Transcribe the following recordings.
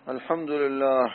الحمد لله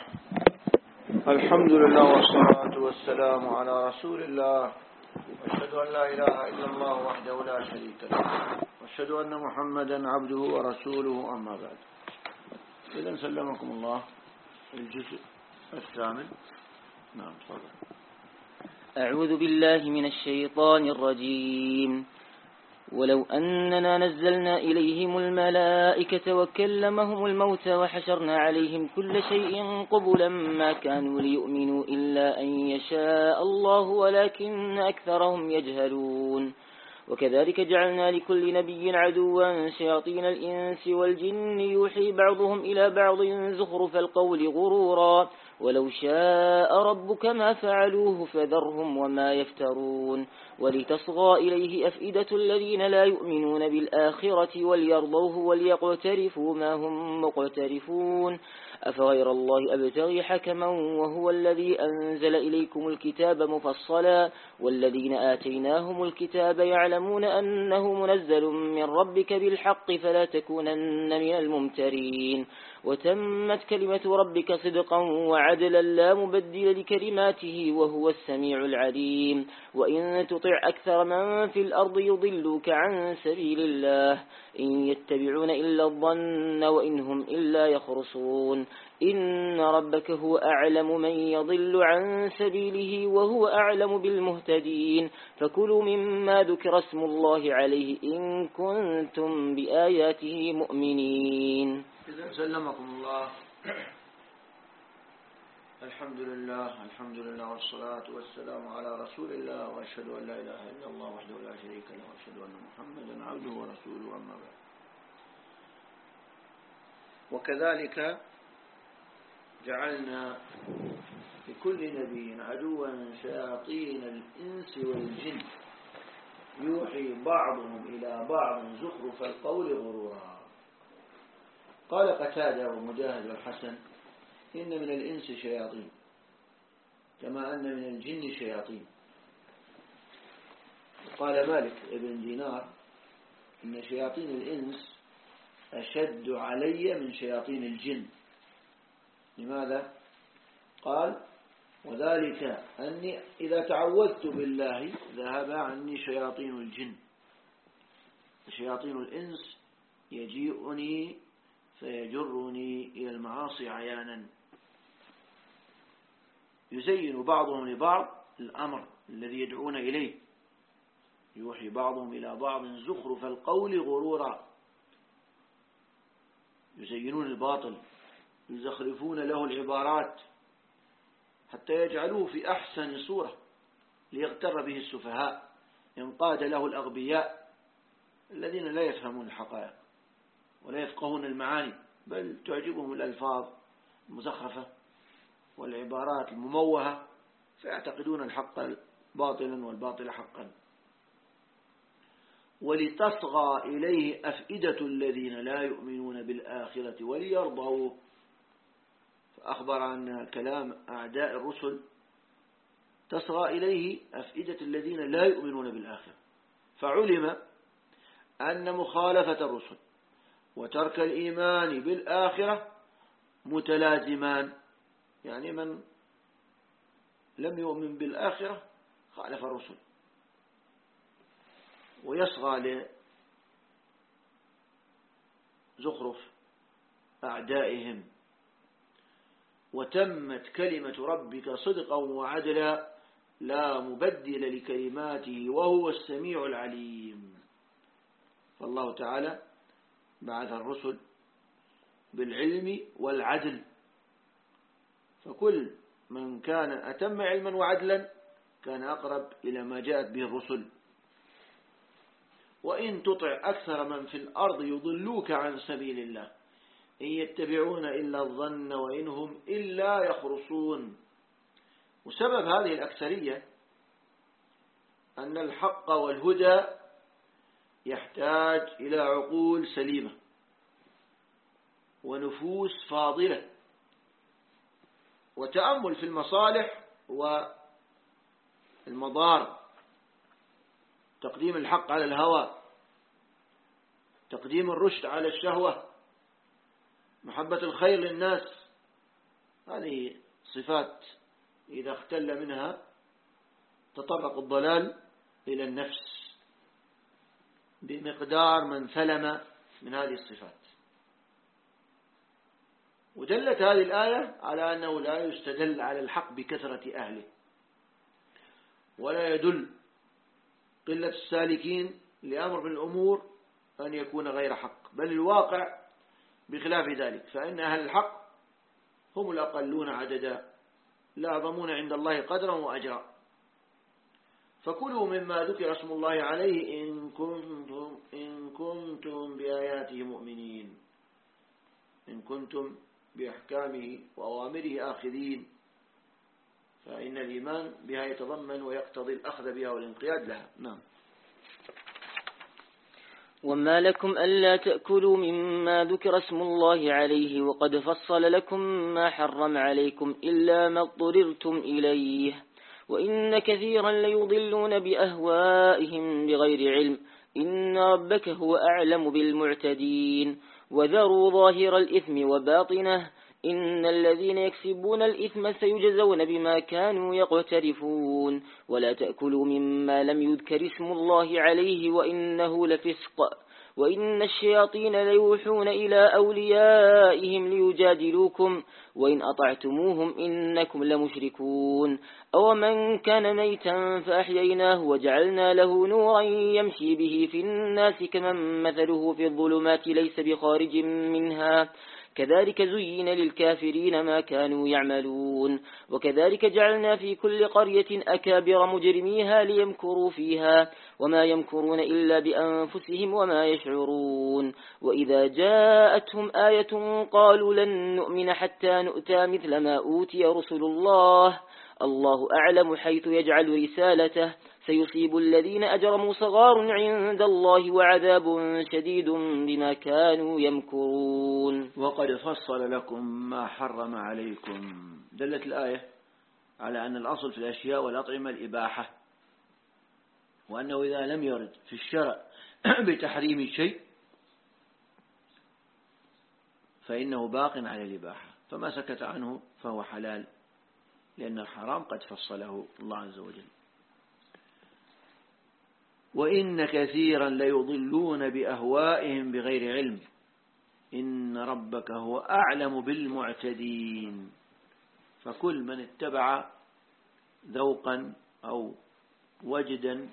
والصلاة والسلام على رسول الله. وأشهد أن لا إله إلا الله وحده لا شريك له، وأشهد أن محمدا عبده ورسوله، أما بعد. إذن سلمكم الله الجزء الثامن. نعم تفضل. أعوذ بالله من الشيطان الرجيم. ولو أننا نزلنا إليهم الملائكة وكلمهم الموتى وحشرنا عليهم كل شيء قبلا ما كانوا ليؤمنوا إلا أن يشاء الله ولكن أكثرهم يجهلون. وكذلك جعلنا لكل نبي عدوا شياطين الإنس والجن يوحي بعضهم إلى بعض زخرف القول غرورا ولو شاء ربك ما فعلوه فذرهم وما يفترون. ولتصغى إليه أفئدة الذين لا يؤمنون بالآخرة وليرضوه وليقترفوا ما هم مقترفون. أفغير الله أبتغي حكما وهو الذي أنزل إليكم الكتاب مفصلا والذين آتيناهم الكتاب يعلمون أنه منزل من ربك بالحق فلا تكونن من الممترين. وتمت كلمة ربك صدقا وعدلا لا مبدل لكلماته وهو السميع العليم. وإن تطع أكثر من في الأرض يضلوك عن سبيل الله إن يتبعون إلا الظن وإن هم إلا يخرصون. إن ربك هو أعلم من يضل عن سبيله وهو أعلم بالمهتدين. فكلوا مما ذكر اسم الله عليه إن كنتم بآياته مؤمنين. إذن سلمكم الله. الحمد لله والصلاة والسلام على رسول الله، وأشهد أن لا إله إلا الله وحده لا شريك له، وأشهد أن محمدا عبده ورسوله، أما بعد. وكذلك جعلنا لكل نبي عدوا شياطين الإنس والجن يوحي بعضهم إلى بعض زخرف القول غرورا. قال قتادة ومجاهد والحسن: إن من الإنس شياطين كما أن من الجن شياطين. قال مالك ابن دينار: إن شياطين الإنس أشد علي من شياطين الجن. لماذا؟ قال: وذلك أني إذا تعوذت بالله ذهب عني شياطين الجن، شياطين الإنس يجيئني فيجرني إلى المعاصي عيانا. يزين بعضهم لبعض الأمر الذي يدعون إليه، يوحي بعضهم إلى بعض زخرف القول غرورا. يزينون الباطل، يزخرفون له العبارات حتى يجعلوه في أحسن صورة ليغتر به السفهاء، ينقاد له الأغبياء الذين لا يفهمون الحقائق ولا يفقهون المعاني، بل تعجبهم الألفاظ المزخرفة والعبارات المموهة، فيعتقدون الحق باطلا والباطل حقا. ولتصغى إليه أفئدة الذين لا يؤمنون بالآخرة وليرضوه. فأخبر عن كلام أعداء الرسل: تصغى إليه أفئدة الذين لا يؤمنون بالآخرة. فعلم أن مخالفة الرسل وترك الإيمان بالآخرة متلازمان، يعني من لم يؤمن بالآخرة خالف الرسل، ويصغى لزخرف أعدائهم. وتمت كلمة ربك صدقا وعدلا لا مبدل لكلماته وهو السميع العليم. فالله تعالى بعث الرسل بالعلم والعدل، فكل من كان أتم علما وعدلا كان أقرب إلى ما جاءت به الرسل. وإن تطع أكثر من في الأرض يضلوك عن سبيل الله إن يتبعون إلا الظن وإن هم إلا يخرصون. وسبب هذه الأكثرية أن الحق والهدى يحتاج إلى عقول سليمة ونفوس فاضلة وتأمل في المصالح والمضار، تقديم الحق على الهوى، تقديم الرشد على الشهوة، محبة الخير للناس هذه صفات إذا اختل منها تطرق الضلال إلى النفس بمقدار من سلم من هذه الصفات. ودلت هذه الآية على أنه لا يستدل على الحق بكثرة أهله، ولا يدل قلة السالكين لأمر من الأمور أن يكون غير حق، بل الواقع بخلاف ذلك، فإن أهل الحق هم الأقلون عددا لا يعظمون عند الله قدرا وأجرا. فكلوا مما ذكر اسم الله عليه إن كنتم بآياته مؤمنين، إن كنتم بأحكامه وأوامره آخذين، فإن الإيمان بها يتضمن ويقتضي الأخذ بها والانقياد لها. نعم. وما لكم ألا تأكلوا مما ذكر اسم الله عليه وقد فصل لكم ما حرم عليكم إلا ما اضطررتم إليه وإن كثيرا ليضلون بأهوائهم بغير علم إن ربك هو أعلم بالمعتدين وذروا ظاهر الإثم وباطنه إن الذين يكسبون الإثم سيجزون بما كانوا يقترفون ولا تأكلوا مما لم يذكر اسم الله عليه وإنه لفسق وإن الشياطين ليوحون إلى أوليائهم ليجادلوكم وإن أطعتموهم إنكم لمشركون أو من كان ميتا فأحييناه وجعلنا له نورا يمشي به في الناس كمن مثله في الظلمات ليس بخارج منها كذلك زين للكافرين ما كانوا يعملون وكذلك جعلنا في كل قرية أكابر مجرميها ليمكروا فيها وما يمكرون إلا بأنفسهم وما يشعرون وإذا جاءتهم آية قالوا لن نؤمن حتى نؤتى مثل ما أوتي رسل الله أعلم حيث يجعل رسالته سيصيب الذين أجرموا صغار عند الله وعذاب شديد بما كانوا يمكرون. وقد فصل لكم ما حرم عليكم. دلت الآية على أن الأصل في الأشياء والأطعمة الإباحة، وأنه إذا لم يرد في الشرع بتحريم شيء فإنه باق على الإباحة، فما سكت عنه فهو حلال، لأن الحرام قد فصله الله عز وجل. وإن كثيرا ليضلون بأهوائهم بغير علم إن ربك هو أعلم بالمعتدين. فكل من اتبع ذوقا أو وجدا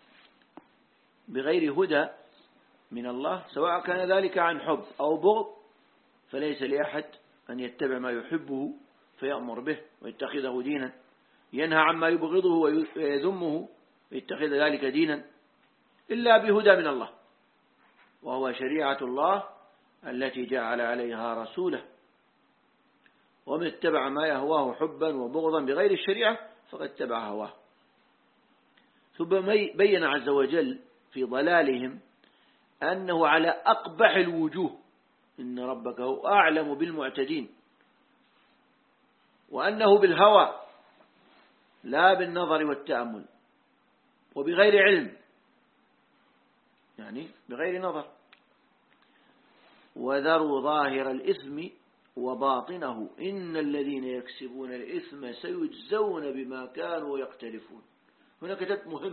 بغير هدى من الله، سواء كان ذلك عن حب أو بغض، فليس لأحد أن يتبع ما يحبه فيأمر به ويتخذه دينا، ينهى عما يبغضه ويذمه ويتخذ ذلك دينا، إلا بهدى من الله، وهو شريعة الله التي جعل عليها رسوله. ومن اتبع ما يهواه حبا وبغضا بغير الشريعة فقد اتبع هواه. ثم بين عز وجل في ضلالهم أنه على أقبح الوجوه، إن ربك هو أعلم بالمعتدين، وأنه بالهوى لا بالنظر والتأمل وبغير علم، يعني بغير نظر. وذروا ظاهر الإثم وباطنه إن الذين يكسبون الإثم سيجزون بما كانوا يقترفون. هنا كتاب مهم،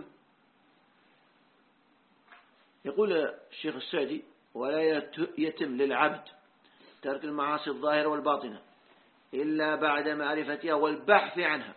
يقول الشيخ السعدي: ولا يتم للعبد ترك المعاصي الظاهرة والباطنة إلا بعد معرفتها والبحث عنها،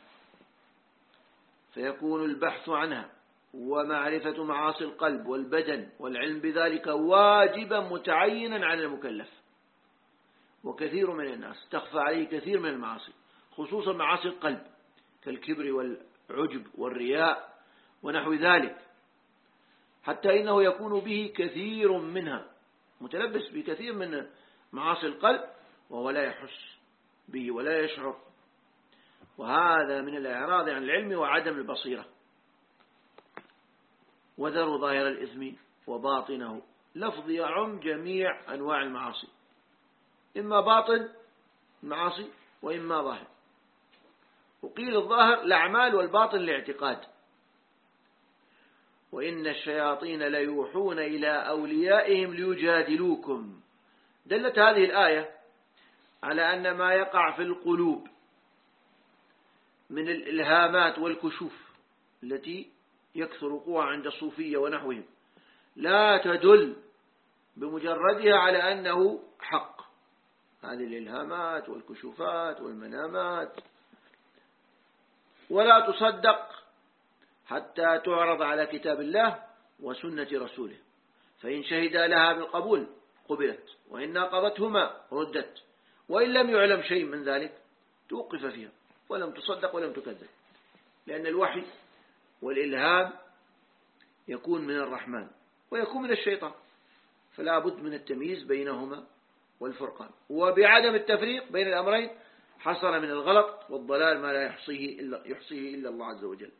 فيكون البحث عنها ومعرفة معاصي القلب والبدن والعلم بذلك واجبا متعينا على المكلف. وكثير من الناس تخفى عليه كثير من المعاصي، خصوصا معاصي القلب كالكبر والعجب والرياء ونحو ذلك، حتى إنه يكون به كثير منها متلبس بكثير من معاصي القلب وهو لا يحس به ولا يشعر، وهذا من الإعراض عن العلم وعدم البصيرة. وذروا ظاهر الإثم وباطنه، لفظ يعم جميع أنواع المعاصي، إما باطن المعاصي وإما ظاهر. وقيل الظاهر الأعمال والباطن الاعتقاد. وإن الشياطين ليوحون إلى أوليائهم ليجادلوكم. دلت هذه الآية على أن ما يقع في القلوب من الإلهامات والكشوف التي يكثر وقوعها عند الصوفية ونحوهم لا تدل بمجردها على أنه حق. هذه الإلهامات والكشوفات والمنامات ولا تصدق حتى تعرض على كتاب الله وسنة رسوله، فإن شهد لها بالقبول قبلت، وإن ناقضتهما ردت، وإن لم يعلم شيء من ذلك توقف فيها ولم تصدق ولم تكذب، لأن الوحي والإلهام يكون من الرحمن ويكون من الشيطان، فلا بد من التمييز بينهما والفرقان، وبعدم التفريق بين الأمرين حصل من الغلط والضلال ما لا يحصيه إلا الله عز وجل.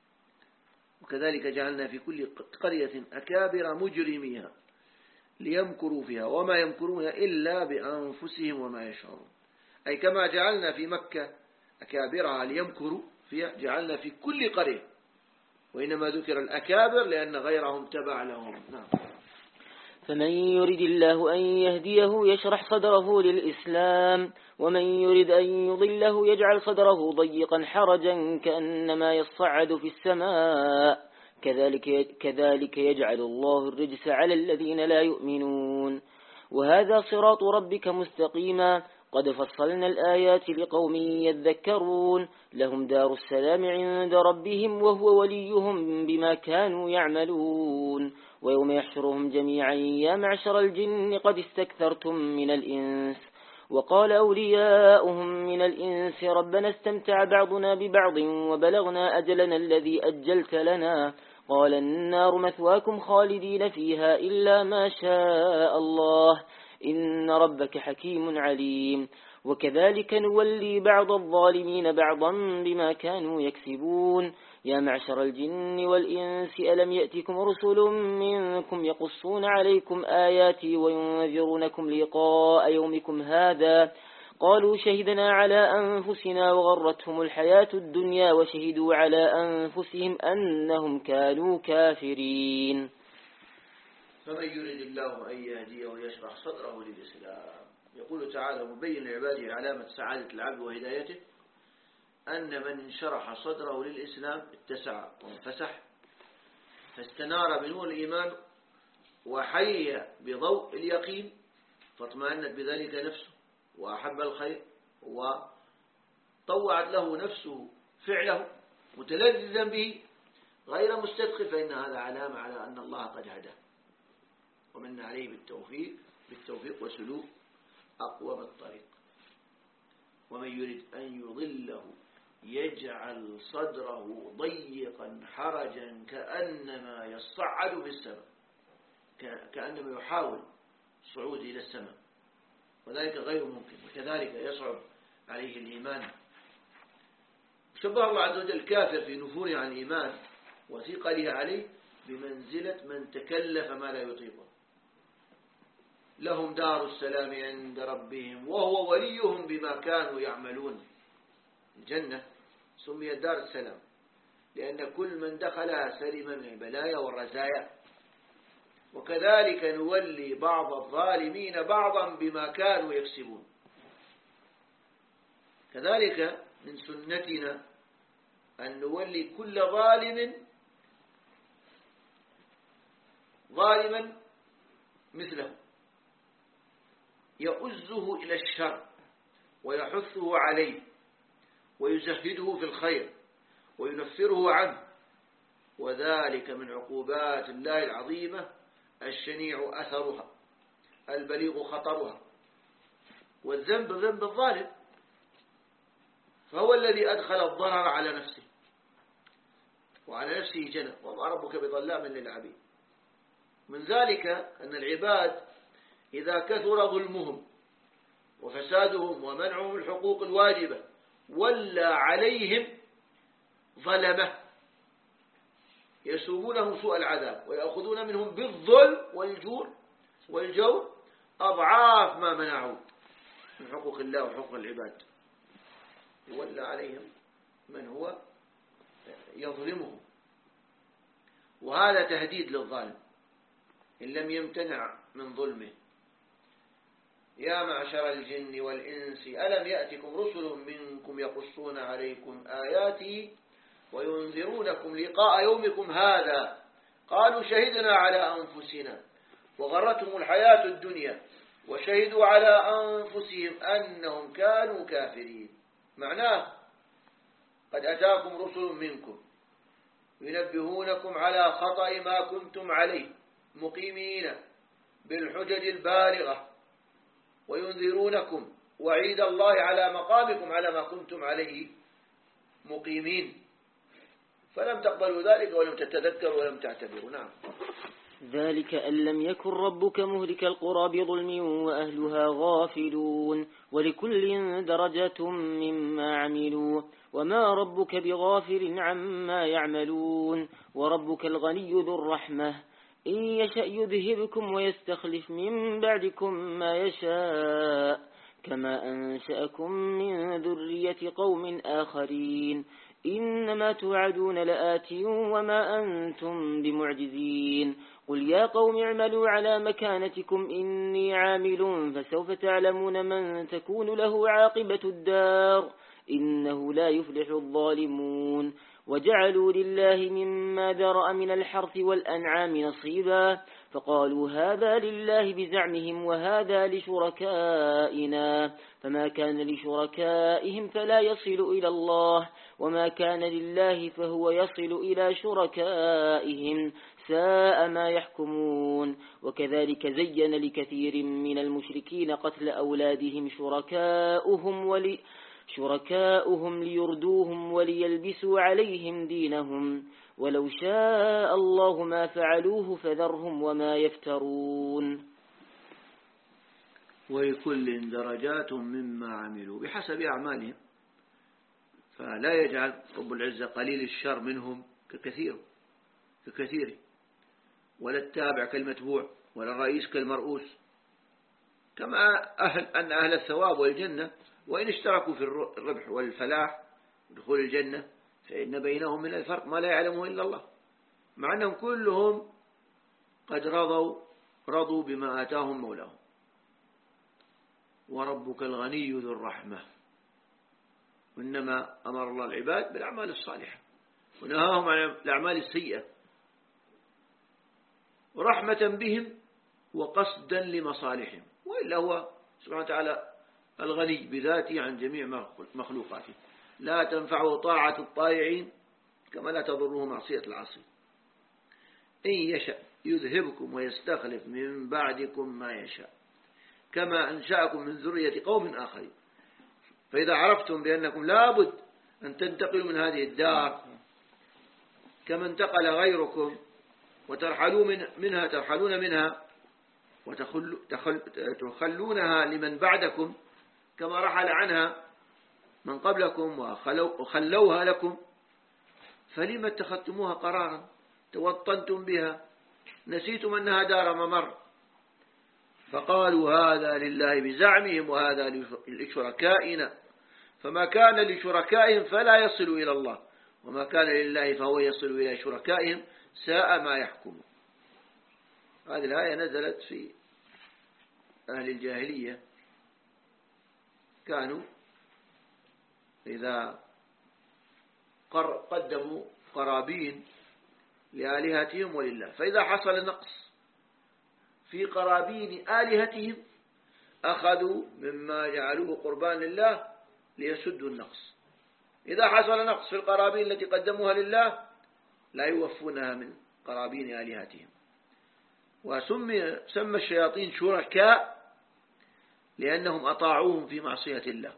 وكذلك جعلنا في كل قرية أكابر مجرميها ليمكروا فيها وما يمكرون إلا بأنفسهم وما يشعرون، أي كما جعلنا في مكة أكابرها ليمكروا فيها جعلنا في كل قرية، وإنما ذكر الأكابر لأن غيرهم تبع لهم. نعم. فمن يرد الله أن يهديه يشرح صدره للإسلام، ومن يرد أن يضله يجعل صدره ضيقا حرجا كأنما يصعد في السماء، كذلك يجعل الله الرجس على الذين لا يؤمنون. وهذا صراط ربك مستقيما قد فصلنا الآيات لقوم يذكرون، لهم دار السلام عند ربهم وهو وليهم بما كانوا يعملون. ويوم يحشرهم جميعا يا معشر الجن قد استكثرتم من الإنس، وقال أولياؤهم من الإنس ربنا استمتع بعضنا ببعض وبلغنا أجلنا الذي أجلت لنا، قال النار مثواكم خالدين فيها إلا ما شاء الله إن ربك حكيم عليم. وكذلك نولي بعض الظالمين بعضا بما كانوا يكسبون. يا معشر الجن والإنس ألم يأتكم رسل منكم يقصون عليكم آياتي وينذرونكم لقاء يومكم هذا، قالوا شهدنا على أنفسنا وغرتهم الحياة الدنيا وشهدوا على أنفسهم أنهم كانوا كافرين. فمن يريد الله أن يهديه ويشرح صدره للإسلام. يقول تعالى مبين لعباده علامة سعادة العبد وهدايته أن من انشرح صدره للإسلام اتسع وانفسح فاستنار بنور الإيمان وحي بضوء اليقين فاطمأنت بذلك نفسه وأحب الخير وطوعت له نفسه فعله متلذذا به غير مستثقل، فإن هذا علامة على أن الله قد هداه ومن عليه بالتوفيق وسلوك أقوم الطريق. ومن يريد أن يضله يجعل صدره ضيقا حرجا كأنما يصعد في السماء، كأنما يحاول الصعود إلى السماء، وذلك غير ممكن، وكذلك يصعب عليه الإيمان. شبه الله عز وجل الكافر في نفوره عن الإيمان وثقله عليه بمنزلة من تكلف ما لا يطيقه. لهم دار السلام عند ربهم وهو وليهم بما كانوا يعملون. الجنة سميت دار السلام لأن كل من دخلها سلم من البلايا والرزايا، وكذلك نولي بعض الظالمين بعضا بما كانوا يكسبون. كذلك من سنتنا أن نولي كل ظالما مثله يؤزه إلى الشر ويحثه عليه ويزهده في الخير وينفره عنه، وذلك من عقوبات الله العظيمة الشنيع أثرها البليغ خطرها. والذنب ذنب الظالم، فهو الذي أدخل الضرر على نفسه وعلى نفسه جنى، وما ربك بظلام للعبيد. من ذلك أن العباد إذا كثر ظلمهم وفسادهم ومنعهم الحقوق الواجبة ولا عليهم ظلمه يسومونهم سوء العذاب ويأخذون منهم بالظلم والجور أضعاف ما منعوا من حقوق الله وحقوق العباد، يولى عليهم من هو يظلمهم. وهذا تهديد للظالم إن لم يمتنع من ظلمه. يا معشر الجن والإنس ألم يأتكم رسل منكم يقصون عليكم آياتي وينذرونكم لقاء يومكم هذا قالوا شهدنا على أنفسنا وغرتهم الحياة الدنيا وشهدوا على أنفسهم أنهم كانوا كافرين. معناه قد أتاكم رسل منكم ينبهونكم على خطأ ما كنتم عليه مقيمين بالحجج البالغة وينذرونكم وعيد الله على مقامكم على ما كنتم عليه مقيمين، فلم تقبلوا ذلك ولم تتذكروا ولم تعتبروا. نعم. ذلك أن لم يكن ربك مهلك القرى بظلم وأهلها غافلون ولكل درجات مما عملوا وما ربك بغافل عما يعملون وربك الغني ذو الرحمة إن يشأ يذهبكم ويستخلف من بعدكم ما يشاء كما أنشأكم من ذرية قوم آخرين إنما توعدون لآت وما أنتم بمعجزين قل يا قوم اعملوا على مكانتكم إني عامل فسوف تعلمون من تكون له عاقبة الدار إنه لا يفلح الظالمون وجعلوا لله مما ذرأ من الحرث والأنعام نصيبا فقالوا هذا لله بزعمهم وهذا لشركائنا فما كان لشركائهم فلا يصل إلى الله وما كان لله فهو يصل إلى شركائهم ساء ما يحكمون وكذلك زين لكثير من المشركين قتل أولادهم شركاؤهم ليردوهم وليلبسوا عليهم دينهم ولو شاء الله ما فعلوه فذرهم وما يفترون. ولكل درجات مما عملوا بحسب أعمالهم، فلا يجعل رب العزة قليل الشر منهم ككثير ولا التابع كالمتبوع ولا الرئيس كالمرؤوس، كما أن أهل الثواب والجنة وإن اشتركوا في الربح والفلاح ودخول الجنة فإن بينهم من الفرق ما لا يعلمه إلا الله، مع أنهم كلهم قد رضوا بما آتاهم مولاهم. وربك الغني ذو الرحمة، وإنما أمر الله العباد بالأعمال الصالحة ونهاهم عن الأعمال السيئة رحمة بهم وقصدا لمصالحهم، وإلا هو سبحانه وتعالى الغني بذاته عن جميع مخلوقاته، لا تنفعه طاعة الطائعين كما لا تضره معصية العاصي. إن يشأ يذهبكم ويستخلف من بعدكم ما يشاء كما أنشأكم من ذرية قوم آخرين. فإذا عرفتم بأنكم لابد أن تنتقلوا من هذه الدار كما انتقل غيركم وترحلون منها وتخلونها لمن بعدكم كما رحل عنها من قبلكم وخلوها لكم، فلما اتخذتموها قرارا توطنتم بها نسيتم أنها دار ممر. فقالوا هذا لله بزعمهم وهذا لشركائنا فما كان لشركائهم فلا يصل إلى الله وما كان لله فهو يصل إلى شركائهم ساء ما يحكمون. هذه الآية نزلت في أهل الجاهلية، كانوا إذا قدموا قرابين لآلهتهم ولله، فإذا حصل نقص في قرابين آلهتهم أخذوا مما جعلوه قربان لله ليسدوا النقص. إذا حصل نقص في القرابين التي قدموها لله لا يوفونها من قرابين آلهتهم. وسمى الشياطين شركاء لأنهم أطاعوهم في معصية الله،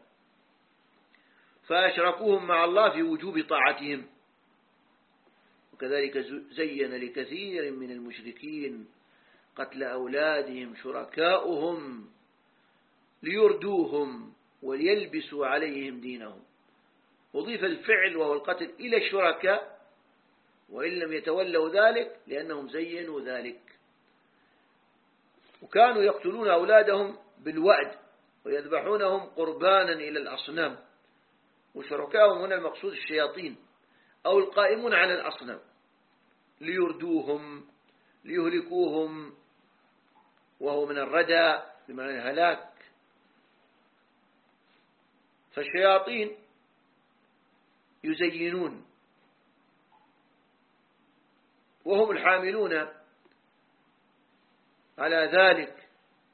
فأشركوهم مع الله في وجوب طاعتهم. وكذلك زين لكثير من المشركين قتل أولادهم شركاؤهم ليردوهم وليلبسوا عليهم دينهم. أضيف الفعل وهو القتل إلى الشركاء وإن لم يتولوا ذلك لأنهم زينوا ذلك. وكانوا يقتلون أولادهم بالوعد ويذبحونهم قربانا إلى الأصنام، وشركاؤهم هنا المقصود الشياطين أو القائمون على الأصنام ليردوهم ليهلكوهم، وهو من الردى بمعنى الهلاك فالشياطين يزينون وهم الحاملون على ذلك،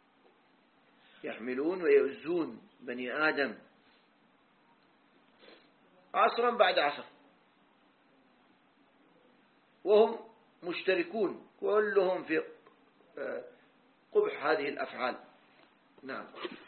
يحملون ويؤذون بني آدم عصرا بعد عصر، وهم مشتركون كلهم في قبح هذه الأفعال. نعم.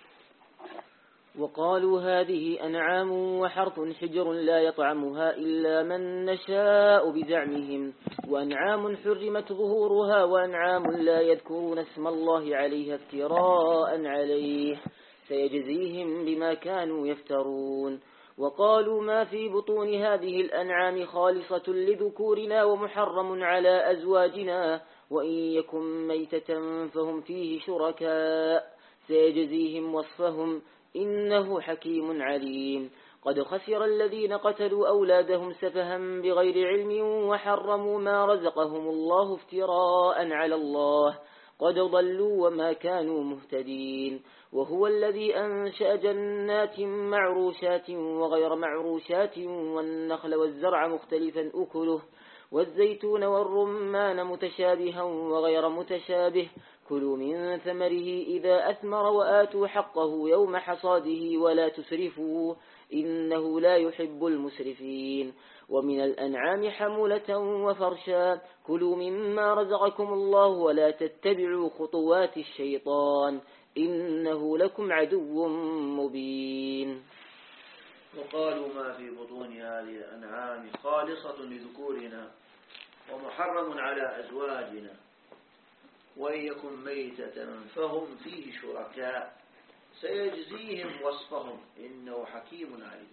وقالوا هذه أنعام وحرث حجر لا يطعمها إلا من نشاء بزعمهم، وأنعام حرمت ظهورها وأنعام لا يذكرون اسم الله عليها افتراء عليه، سيجزيهم بما كانوا يفترون. وقالوا ما في بطون هذه الأنعام خالصة لذكورنا ومحرم على أزواجنا، وإن يكن ميتة فهم فيه شركاء، سيجزيهم وصفهم إنه حكيم عليم. قد خسر الذين قتلوا أولادهم سفها بغير علم وحرموا ما رزقهم الله افتراء على الله، قد ضلوا وما كانوا مهتدين. وهو الذي أنشأ جنات معروشات وغير معروشات والنخل والزرع مختلفا أكله والزيتون والرمان متشابها وغير متشابه، كلوا من ثمره إذا أثمر وآتوا حقه يوم حصاده ولا تسرفوا إنه لا يحب المسرفين. ومن الأنعام حمولة وفرشا، كلوا مما رزقكم الله ولا تتبعوا خطوات الشيطان إنه لكم عدو مبين. وقالوا ما في بطون هذه الأنعام خالصة لذكورنا ومحرم على أزواجنا، وإن يكن ميتة فهم فيه شركاء، سيجزيهم وصفهم إنه حكيم عليم.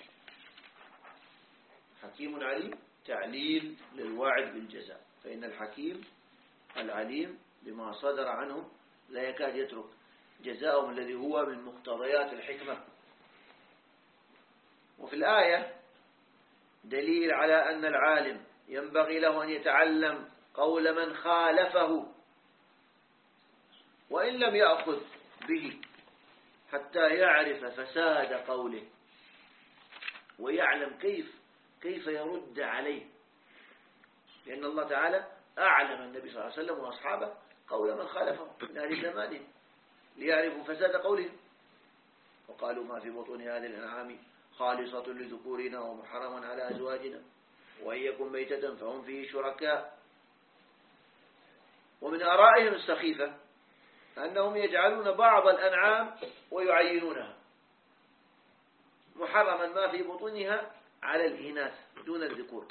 حكيم عليم تعليل للواعد بالجزاء، فإن الحكيم العليم بما صدر عنه لا يكاد يترك جزاءهم الذي هو من مقتضيات الحكمة. وفي الآية دليل على أن العالم ينبغي له أن يتعلم قول من خالفه وإن لم يأخذ به، حتى يعرف فساد قوله ويعلم كيف يرد عليه، لأن الله تعالى أعلم النبي صلى الله عليه وسلم وأصحابه قول من خالفه من أهل زمانه ليعرفوا فساد قوله. وقالوا ما في بطون هذه الأنعام خالصة لذكورنا ومحرم على أزواجنا، وإن يكن ميتة فهم فيه شركاء. ومن آرائهم السخيفة أنهم يجعلون بعض الأنعام ويعينونها محرما ما في بطونها على الإناث دون الذكور،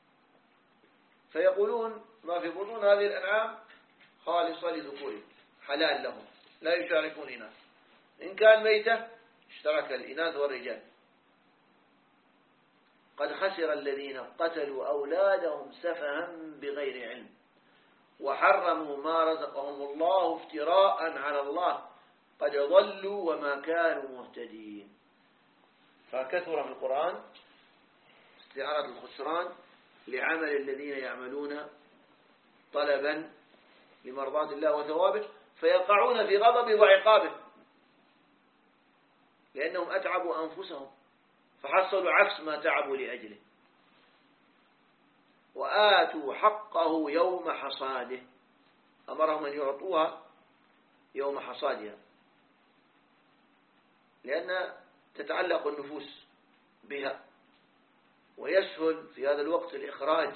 فيقولون ما في بطون هذه الأنعام خالصة لذكورهم حلال لهم لا يشاركون إناث، إن كان ميتة اشترك الإناث والرجال. قد خسر الذين قتلوا أولادهم سفها بغير علم وحرموا ما رزقهم الله افتراء على الله، قد ضلوا وما كانوا مهتدين. فكثر في القرآن استعارة الخسران لعمل الذين يعملون طلبا لمرضاة الله وثوابه، فيقعون في غضبه وعقابه لأنهم أتعبوا أنفسهم فحصلوا عكس ما تعبوا لأجله. وآتوا حقه يوم حصاده، أمرهم أن يعطوها يوم حصادها، لأن تتعلق النفوس بها ويسهل في هذا الوقت الإخراج.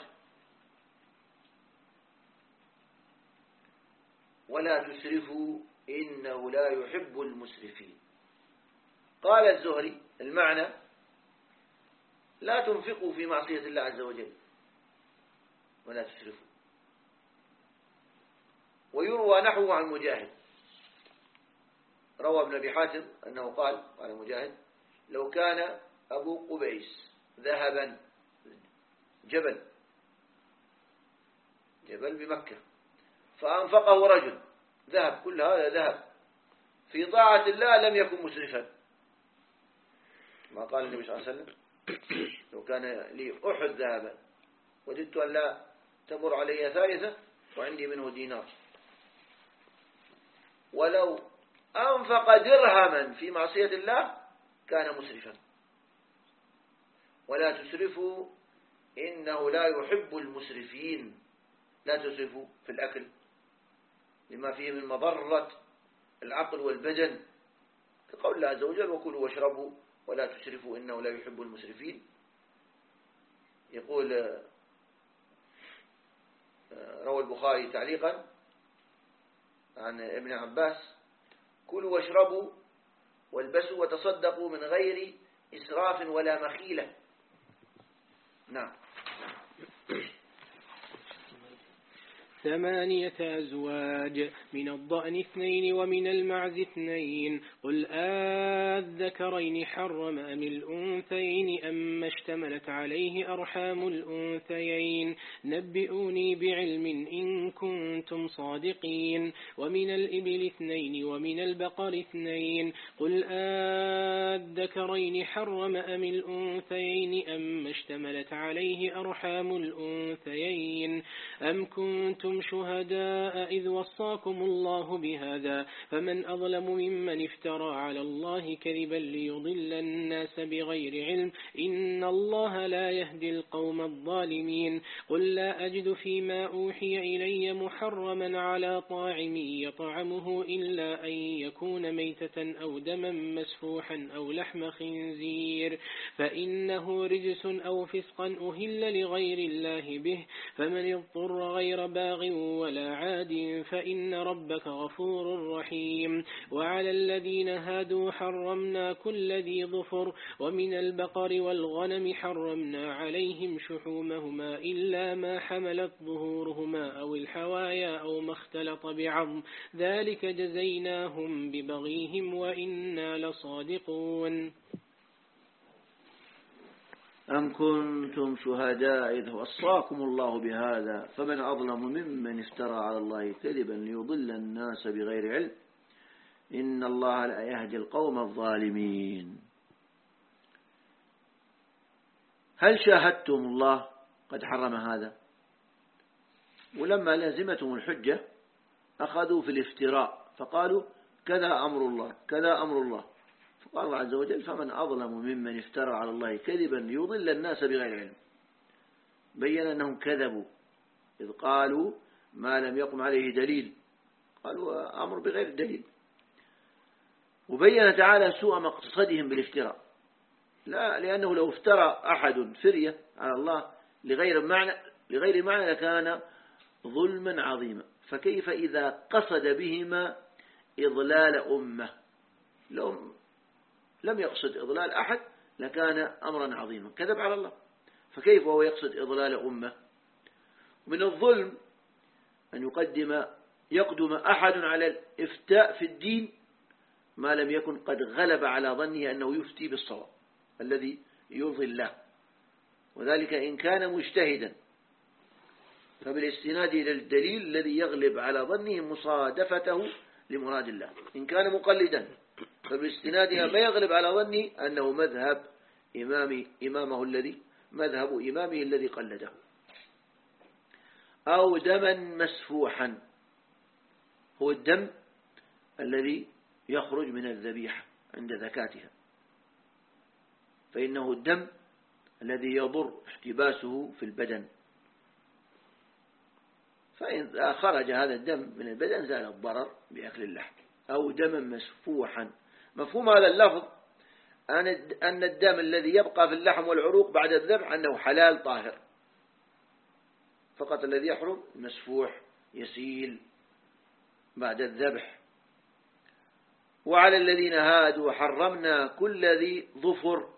ولا تسرفوا إنه لا يحب المسرفين. قال الزهري المعنى لا تنفقوا في معصية الله عز وجل ولا تسرفوا. ويروى نحوه عن مجاهد، روى ابن أبي حاتم أنه قال مجاهد لو كان أبو قبيس ذهبا جبل بمكة فأنفقه رجل ذهب، كل هذا ذهب في طاعة الله لم يكن مسرفا، ما قال النبي صلى الله عليه وسلم لو كان لي أحد ذهبا وددت أن لا تمر علي ثالثة وعندي منه دينار، ولو أنفق درهما في معصية الله كان مسرفا. ولا تسرفوا إنه لا يحب المسرفين. لا تسرفوا في الأكل لما فيه من مضرة العقل والبدن، كقول الله عز وجل: وكلوا واشربوا ولا تسرفوا إنه لا يحب المسرفين. يقول روى البخاري تعليقا عن ابن عباس: كلوا واشربوا والبسوا وتصدقوا من غير إسراف ولا مخيلة. نعم. 8 أزواج، من الضأن 2 ومن المعز 2. قل الذكرين حرم أم الأنثيين أما اشتملت عليه أرحام الأنثيين؟ نبئوني بعلم إن كنتم صادقين. ومن الإبل 2 ومن البقر 2. قل الذكرين حرم أم الأنثيين أما اشتملت عليه أرحام الأنثيين؟ أم كنتم شهداء إذ وصاكم الله بهذا؟ فمن أظلم ممن افترى على الله كذبا ليضل الناس بغير علم، إن الله لا يهدي القوم الظالمين. قل لا أجد فيما أوحي إلي محرما على طاعم يطعمه إلا أن يكون ميتة أو دما مسفوحا أو لحم خنزير فإنه رجس أو فسقا أهل لغير الله به، فمن اضطر غير باغ ولا عاد فإن ربك غفور رحيم. وعلى الذين هادوا حرمنا كل ذي ظفر، ومن البقر والغنم حرمنا عليهم شحومهما إلا ما حملت ظهورهما أو الحوايا أو ما اختلط بعظم، ذلك جزيناهم ببغيهم وإنا لصادقون. أم كنتم شهداء إذ وصاكم الله بهذا؟ فمن أظلم ممن افترى على الله كذبا ليضل الناس بغير علم، إن الله لا يهدي القوم الظالمين. هل شاهدتم الله قد حرم هذا؟ ولما لازمتهم الحجة أخذوا في الافتراء فقالوا كذا أمر الله كذا أمر الله، فقال الله عز وجل: فمن أظلم ممن افترى على الله كذبا ليضل الناس بغير علم. بين أنهم كذبوا إذ قالوا ما لم يقم عليه دليل، قالوا أمر بغير دليل. وبين تعالى سوء مقصدهم بالافتراء، لا، لأنه لو افترى أحد فرية على الله لغير معنى لكان ظلما عظيما، فكيف إذا قصد بهما إضلال أمة؟ لو لم يقصد إضلال أحد لكان أمرا عظيما، كذب على الله، فكيف وهو يقصد إضلال أمة؟ من الظلم أن يقدم أحد على الإفتاء في الدين ما لم يكن قد غلب على ظنه أنه يفتي بالصواب الذي يرضي الله، وذلك إن كان مجتهدا فبالاستناد إلى الدليل الذي يغلب على ظنه مصادفته لمراد الله. إن كان مقلدا فبالاستناد إلى ما يغلب على ظنه أنه مذهب إمامه الذي قلده. أو دما مسفوحا، هو الدم الذي يخرج من الذبيحة عند ذكاتها، فإنه الدم الذي يضر احتباسه في البدن، فإن خرج هذا الدم من البدن زال الضرر بأكل اللحم. أو دما مسفوحا، مفهوم هذا اللفظ أن الدم الذي يبقى في اللحم والعروق بعد الذبح أنه حلال طاهر، فقط الذي يحرم مسفوح يسيل بعد الذبح. وعلى الذين هادوا حرمنا كل ذي ظفر،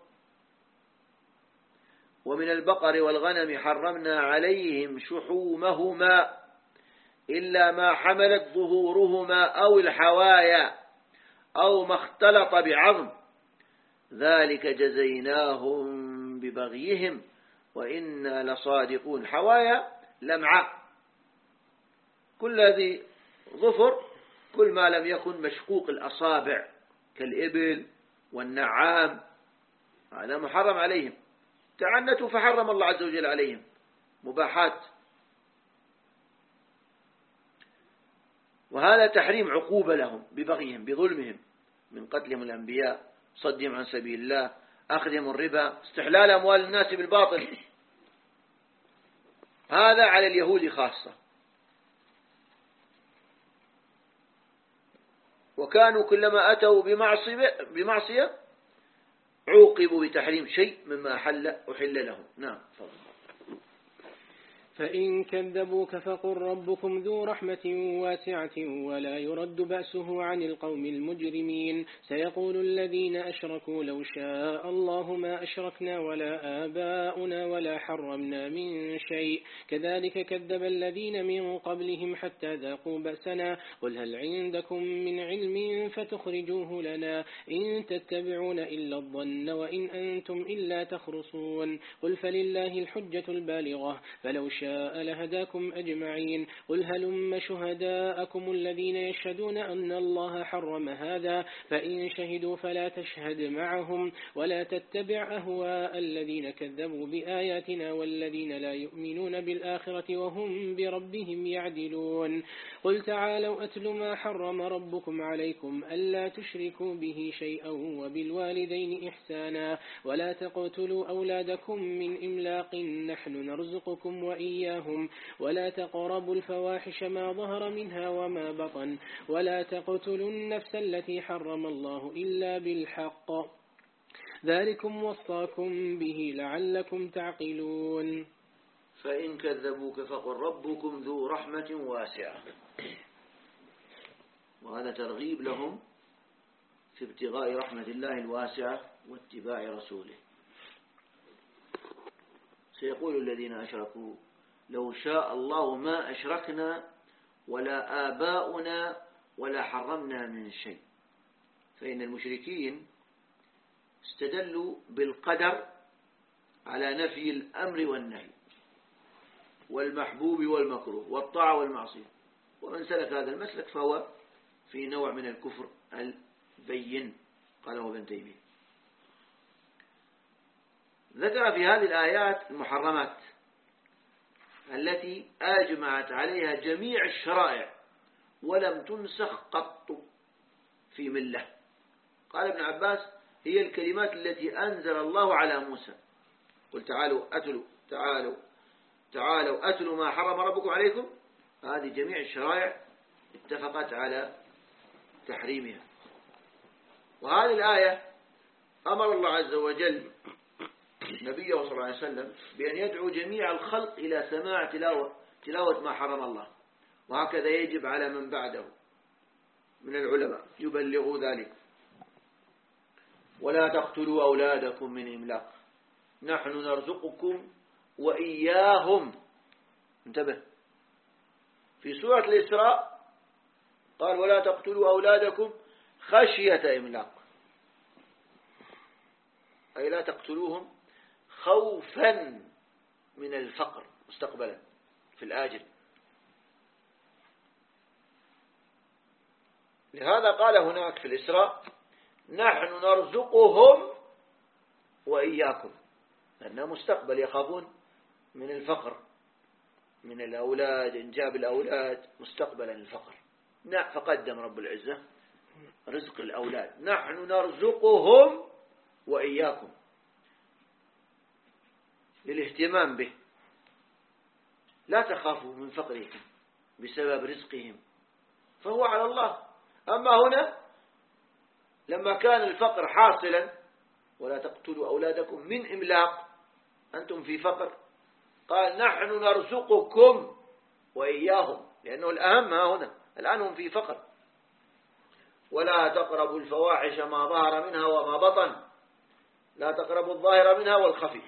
ومن البقر والغنم حرمنا عليهم شحومهما إلا ما حملت ظهورهما أو الحوايا أو ما اختلط بعظم، ذلك جزيناهم ببغيهم وإنا لصادقون. حوايا لمعاء، كل ذي ظفر كل ما لم يكن مشقوق الأصابع كالإبل والنعام، هذا محرم عليهم. تعنتوا فحرم الله عز وجل عليهم مباحات، وهذا تحريم عقوبة لهم ببغيهم بظلمهم من قتلهم الأنبياء صدهم عن سبيل الله، أخذهم الربا، استحلال أموال الناس بالباطل. هذا على اليهود خاصة. وكانوا كلما أتوا بمعصية عوقبوا بتحريم شيء مما أحل لهم. نعم. فإن كذبوك فقل ربكم ذو رحمة واسعة ولا يرد بأسه عن القوم المجرمين. سيقول الذين أشركوا لو شاء الله ما أشركنا ولا آباؤنا ولا حرمنا من شيء كذلك كذب الذين من قبلهم حتى ذاقوا بأسنا. قل هل عندكم من علم فتخرجوه لنا إن تتبعون إلا الظن وإن أنتم إلا تخرصون. قل فلله الحجة البالغة فلو شاء لهداكم أجمعين. قل هلم شهداءكم الذين يشهدون أن الله حرم هذا فإن شهدوا فلا تشهد معهم ولا تتبع أهواء الذين كذبوا بآياتنا والذين لا يؤمنون بالآخرة وهم بربهم يعدلون. قل تعالوا أتل ما حرم ربكم عليكم ألا تشركوا به شيئا وبالوالدين إحسانا ولا تقتلوا أولادكم من إملاق نحن نرزقكم وإياهم ولا تقربوا الفواحش ما ظهر منها وما بطن ولا تقتلوا النفس التي حرم الله إلا بالحق ذلكم وصاكم به لعلكم تعقلون. فإن كذبوك فقل ربكم ذو رحمة واسعة. وهذا ترغيب لهم في ابتغاء رحمة الله الواسعة واتباع رسوله. سيقول الذين أشركوا لو شاء الله ما أشركنا ولا آباؤنا ولا حرمنا من شيء. فإن المشركين استدلوا بالقدر على نفي الأمر والنهي والمحبوب والمكروه والطاعة والمعصية، ومن سلك هذا المسلك فهو في نوع من الكفر البين، قاله ابن تيمية. ذكر في هذه الآيات المحرمات التي أجمعت عليها جميع الشرائع ولم تنسخ قط في ملة. قال ابن عباس هي الكلمات التي أنزل الله على موسى. قل تعالوا أتلوا ما حرم ربكم عليكم. هذه جميع الشرائع اتفقت على تحريمها. وهذه الآية أمر الله عز وجل نبيه صلى الله عليه وسلم بأن يدعو جميع الخلق إلى سماع تلاوة ما حرم الله، وهكذا يجب على من بعده من العلماء يبلغوا ذلك. ولا تقتلوا أولادكم من إملاق نحن نرزقكم وإياهم. انتبه، في سورة الإسراء قال ولا تقتلوا أولادكم خشية إملاق، أي لا تقتلوهم خوفا من الفقر مستقبلا في الآجل. لهذا قال هناك في الإسراء نحن نرزقهم وإياكم، لأنه مستقبل يخافون من الفقر، من الأولاد، إنجاب الأولاد مستقبلا الفقر. فقدم رب العزة رزق الأولاد، نحن نرزقهم وإياكم للاهتمام به، لا تخافوا من فقرهم بسبب رزقهم فهو على الله. أما هنا لما كان الفقر حاصلا ولا تقتلوا أولادكم من إملاق، أنتم في فقر، قال نحن نرزقكم وإياهم، لأنه الأهم هنا الآن هم في فقر. ولا تقربوا الفواحش ما ظهر منها وما بطن، لا تقربوا الظاهر منها والخفي،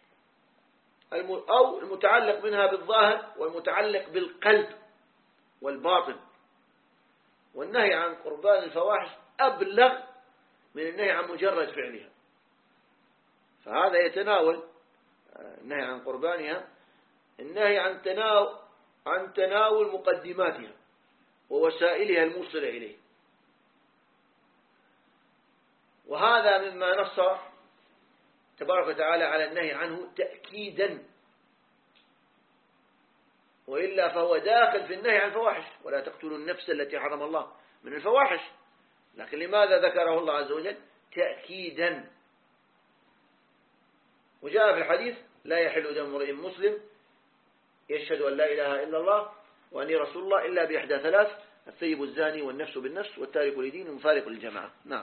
أو المتعلق منها بالظاهر والمتعلق بالقلب والباطن. والنهي عن قربان الفواحش أبلغ من النهي عن مجرد فعلها، فهذا يتناول النهي عن قربانها النهي عن تناول مقدماتها ووسائلها الموصلة إليه. وهذا مما نص تبارك وتعالى على النهي عنه تأكيدا، وإلا فهو داخل في النهي عن الفواحش. ولا تقتلوا النفس التي حرم الله من الفواحش، لكن لماذا ذكره الله عز وجل؟ تأكيدا. وجاء في الحديث لا يحل دم امرئ مسلم يشهد أن لا إله إلا الله وأني رسول الله إلا بإحدى ثلاث: الثيب الزاني والنفس بالنفس والتارك لدين المفارق للجماعة. نعم.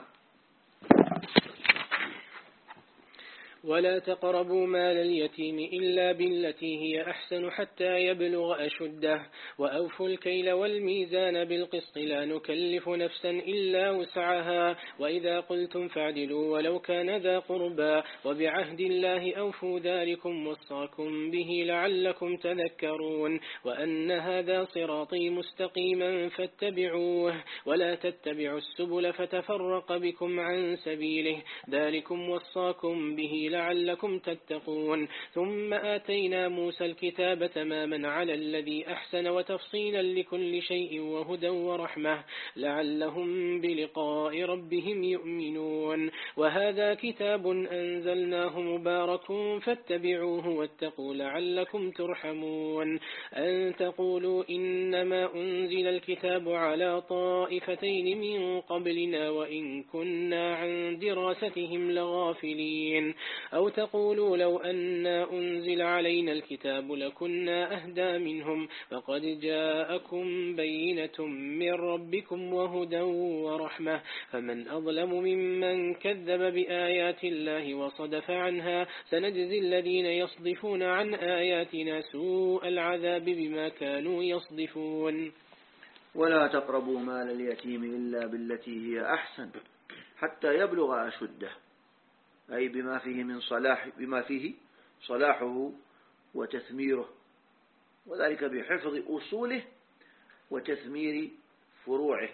ولا تقربوا مال اليتيم إلا بالتي هي أحسن حتى يبلغ أشده وأوفوا الكيل والميزان بالقسط لا نكلف نفسا إلا وسعها وإذا قلتم فاعدلوا ولو كان ذا قربى وبعهد الله أوفوا ذلكم وصاكم به لعلكم تذكرون وأن هذا صراطي مستقيما فاتبعوه ولا تتبعوا السبل فتفرق بكم عن سبيله ذلكم وصاكم به لعلكم تتقون ثم آتينا موسى الكتاب تماما على الذي أحسن وتفصيلا لكل شيء وهدى ورحمة لعلهم بلقاء ربهم يؤمنون وهذا كتاب أنزلناه مبارك فاتبعوه واتقوا لعلكم ترحمون أن تقولوا إنما أنزل الكتاب على طائفتين من قبلنا وإن كنا عن دراستهم لغافلين أو تقولوا لو أنا أنزل علينا الكتاب لكنا أهدى منهم فقد جاءكم بينة من ربكم وهدى ورحمة فمن أظلم ممن كذب بآيات الله وصدف عنها سنجزي الذين يصدفون عن آياتنا سوء العذاب بما كانوا يصدفون. ولا تقربوا مال اليتيم إلا بالتي هي أحسن حتى يبلغ أشده أي بما فيه صلاحه وتثميره وذلك بحفظ أصوله وتثمير فروعه.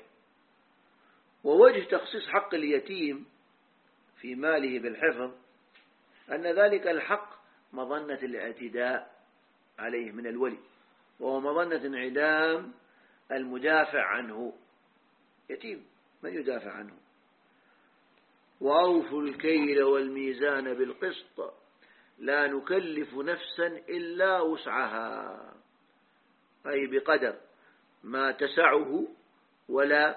ووجه تخصيص حق اليتيم في ماله بالحفظ أن ذلك الحق مظنة الاعتداء عليه من الولي وهو مظنة انعدام المدافع عنه. يتيم من يدافع عنه؟ وأوفوا الكيل والميزان بالقسط لا نكلف نفسا إلا وسعها أي بقدر ما تسعه ولا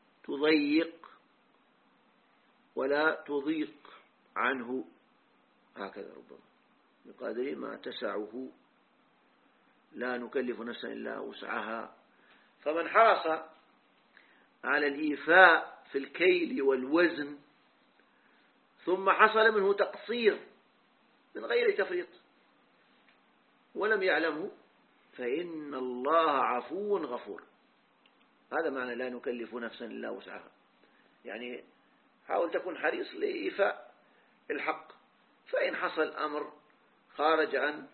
تضيق عنه هكذا ربما بقدر ما تسعه لا نكلف نفسا إلا وسعها. فمن حرص على الإيفاء في الكيل والوزن ثم حصل منه تقصير من غير تفريط ولم يعلمه فإن الله عفو غفور. هذا معنى لا نكلف نفسا إلا وسعها، يعني حاول تكون حريص لإيفاء الحق، فإن حصل أمر خارج عن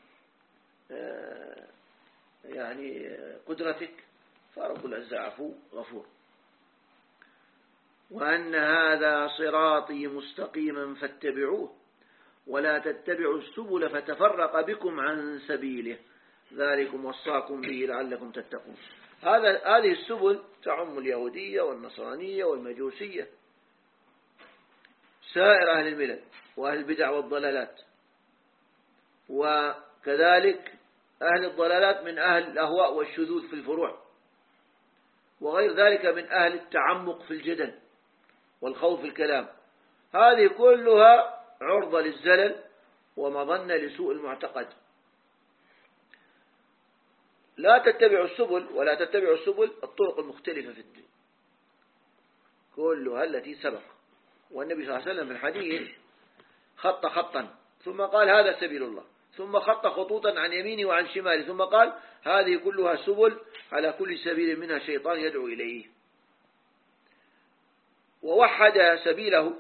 يعني قدرتك فرب العزة عفو غفور. وأن هذا صراطي مستقيما فاتبعوه ولا تتبعوا السبل فتفرق بكم عن سبيله ذلكم وصاكم به لعلكم تتقون. هذه السبل تعم اليهودية والنصرانية والمجوسية سائر أهل الملل وأهل البدع والضلالات، وكذلك أهل الضلالات من أهل الأهواء والشذوذ في الفروع وغير ذلك من أهل التعمق في الجدل والخوف في الكلام. هذه كلها عرضة للزلل ومظنة لسوء المعتقد. لا تتبعوا السبل ولا تتبعوا السبل الطرق المختلفة في الدين كلها التي سبق. والنبي صلى الله عليه وسلم في الحديث خط خطا ثم قال هذا سبيل الله، ثم خط خطوطا عن يمينه وعن شماله، ثم قال هذه كلها سبل على كل سبيل منها شيطان يدعو إليه. ووحد سبيله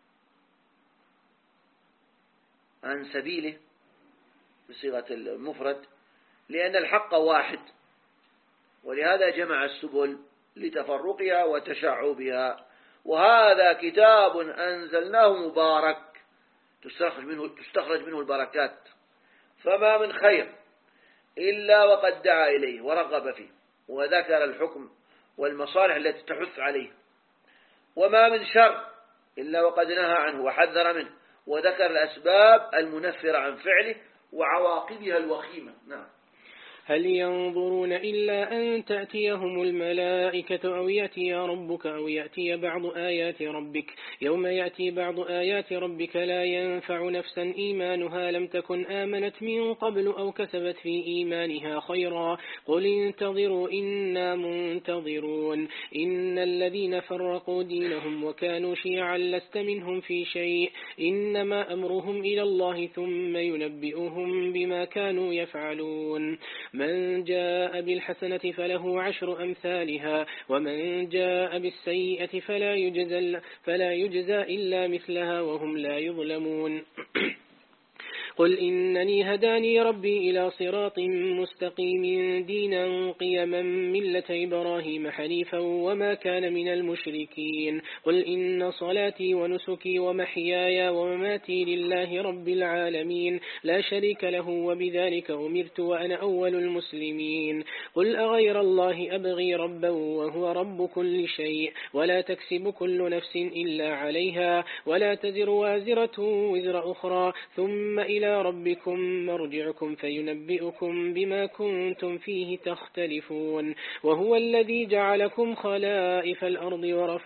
عن سبيله بصيغة المفرد لأن الحق واحد، ولهذا جمع السبل لتفرقها وتشعبها. وهذا كتاب أنزلناه مبارك تستخرج منه البركات، فما من خير إلا وقد دعا إليه ورغب فيه وذكر الحكم والمصالح التي تحث عليه، وما من شر إلا وقد نهى عنه وحذر منه وذكر الأسباب المنفرة عن فعله وعواقبها الوخيمة. نعم. هل ينظرون إلا أن تأتيهم الملائكة أو يأتي ربك أو يأتي بعض آيات ربك يوم يأتي بعض آيات ربك لا ينفع نفسا إيمانها لم تكن آمنت من قبل أو كسبت في إيمانها خيرا قل انتظروا إنا منتظرون إن الذين فرقوا دينهم وكانوا شيعا لست منهم في شيء إنما أمرهم إلى الله ثم ينبئهم بما كانوا يفعلون من جاء بالحسنة فله 10 أمثالها ومن جاء بالسيئة فلا يجزى إلا مثلها وهم لا يظلمون قل إنني هداني ربي إلى صراط مستقيم دينا قيما ملة إبراهيم حنيفا وما كان من المشركين قل إن صلاتي ونسكي ومحياي ومماتي لله رب العالمين لا شريك له وبذلك أمرت وأنا أول المسلمين قل أغير الله أبغي ربا وهو رب كل شيء ولا تكسب كل نفس إلا عليها ولا تزر وازرة وزر أخرى ثم إلى ربكم مرجعكم فينبئكم بما كنتم فيه تختلفون وهو الذي جعلكم خلائف الأرض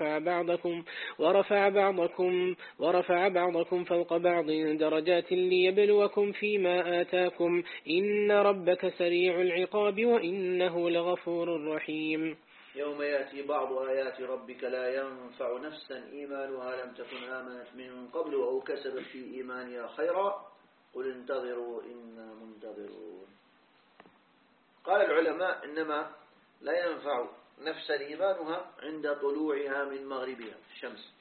ورفع بعضكم فوق بعض درجات ليبلوكم فيما آتاكم إن ربك سريع العقاب وإنه لغفور رحيم يوم يأتي بعض آيات ربك لا ينفع نفسا إيمانها لم تكن آمنت من قبل أو كسبت في إيمانها خيرا قل انتظروا إنا منتظرون. قال العلماء إنما لا ينفع نفسا إيمانها عند طلوعها من مغربها الشمس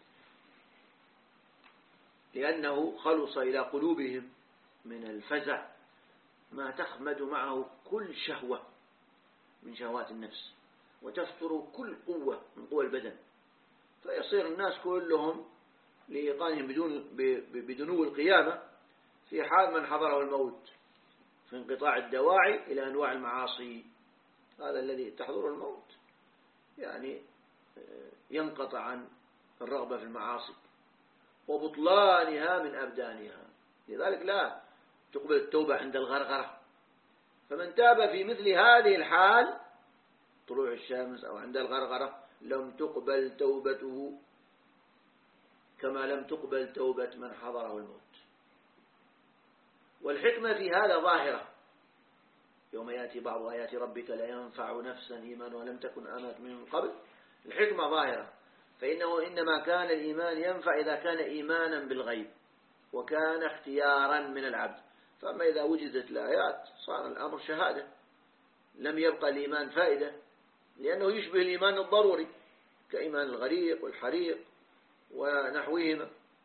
لأنه خلص إلى قلوبهم من الفزع ما تخمد معه كل شهوة من شهوات النفس وتفتر كل قوة من قوى البدن فيصير الناس كلهم لإيقانهم بدنو القيامة في حال من حضره الموت في انقطاع الدواعي إلى أنواع المعاصي. هذا الذي تحضر الموت يعني ينقطع عن الرغبة في المعاصي وبطلانها من أبدانها لذلك لا تقبل التوبة عند الغرغرة. فمن تاب في مثل هذه الحال طلوع الشمس أو عند الغرغرة لم تقبل توبته كما لم تقبل توبة من حضره الموت. والحكمة في هذا ظاهرة يوم يأتي بعض آيات ربك لا ينفع نفسا إيمان ولم تكن آمنت من قبل. الحكمة ظاهرة فإنه إنما كان الإيمان ينفع إذا كان إيمانا بالغيب وكان اختيارا من العبد. فأما إذا وجدت الآيات صار الأمر شهادة لم يبقى الإيمان فائدة لأنه يشبه الإيمان الضروري كإيمان الغريق والحريق ونحوهما.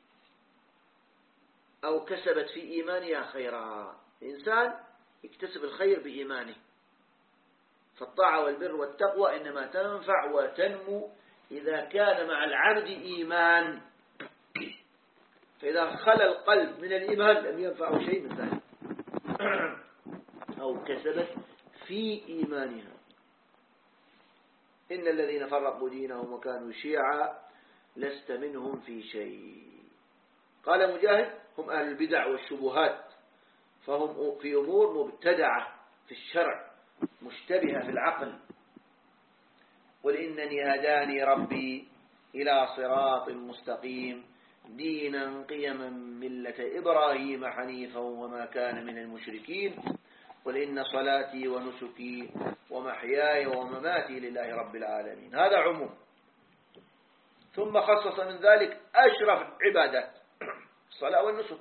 أو كسبت في إيمانها خيرا الإنسان يكتسب الخير بإيمانه فالطاعة والبر والتقوى إنما تنفع وتنمو إذا كان مع العبد إيمان فإذا خلى القلب من الإيمان لم ينفع شيء من ذلك. أو كسبت في إيمانها إن الذين فرقوا دينهم وكانوا شيعا لست منهم في شيء. قال مجاهد هم أهل البدع والشبهات فهم في أمور مبتدعة في الشرع مشتبهة في العقل. قل إنني هداني ربي إلى صراط مستقيم دينا قيما ملة إبراهيم حنيفا وما كان من المشركين قل إن صلاتي ونسكي ومحياي ومماتي لله رب العالمين. هذا عموم. ثم خصص من ذلك أشرف عبادات الصلاة والنسك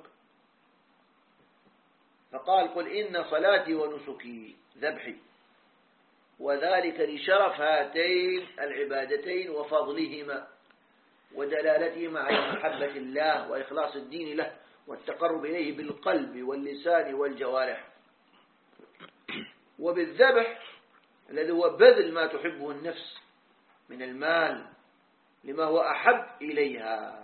فقال قل إن صلاتي ونسكي ذبحي وذلك لشرف هاتين العبادتين وفضلهما ودلالتهما على محبة الله وإخلاص الدين له والتقرب إليه بالقلب واللسان والجوارح. وبالذبح الذي هو بذل ما تحبه النفس من المال لما هو أحب إليها.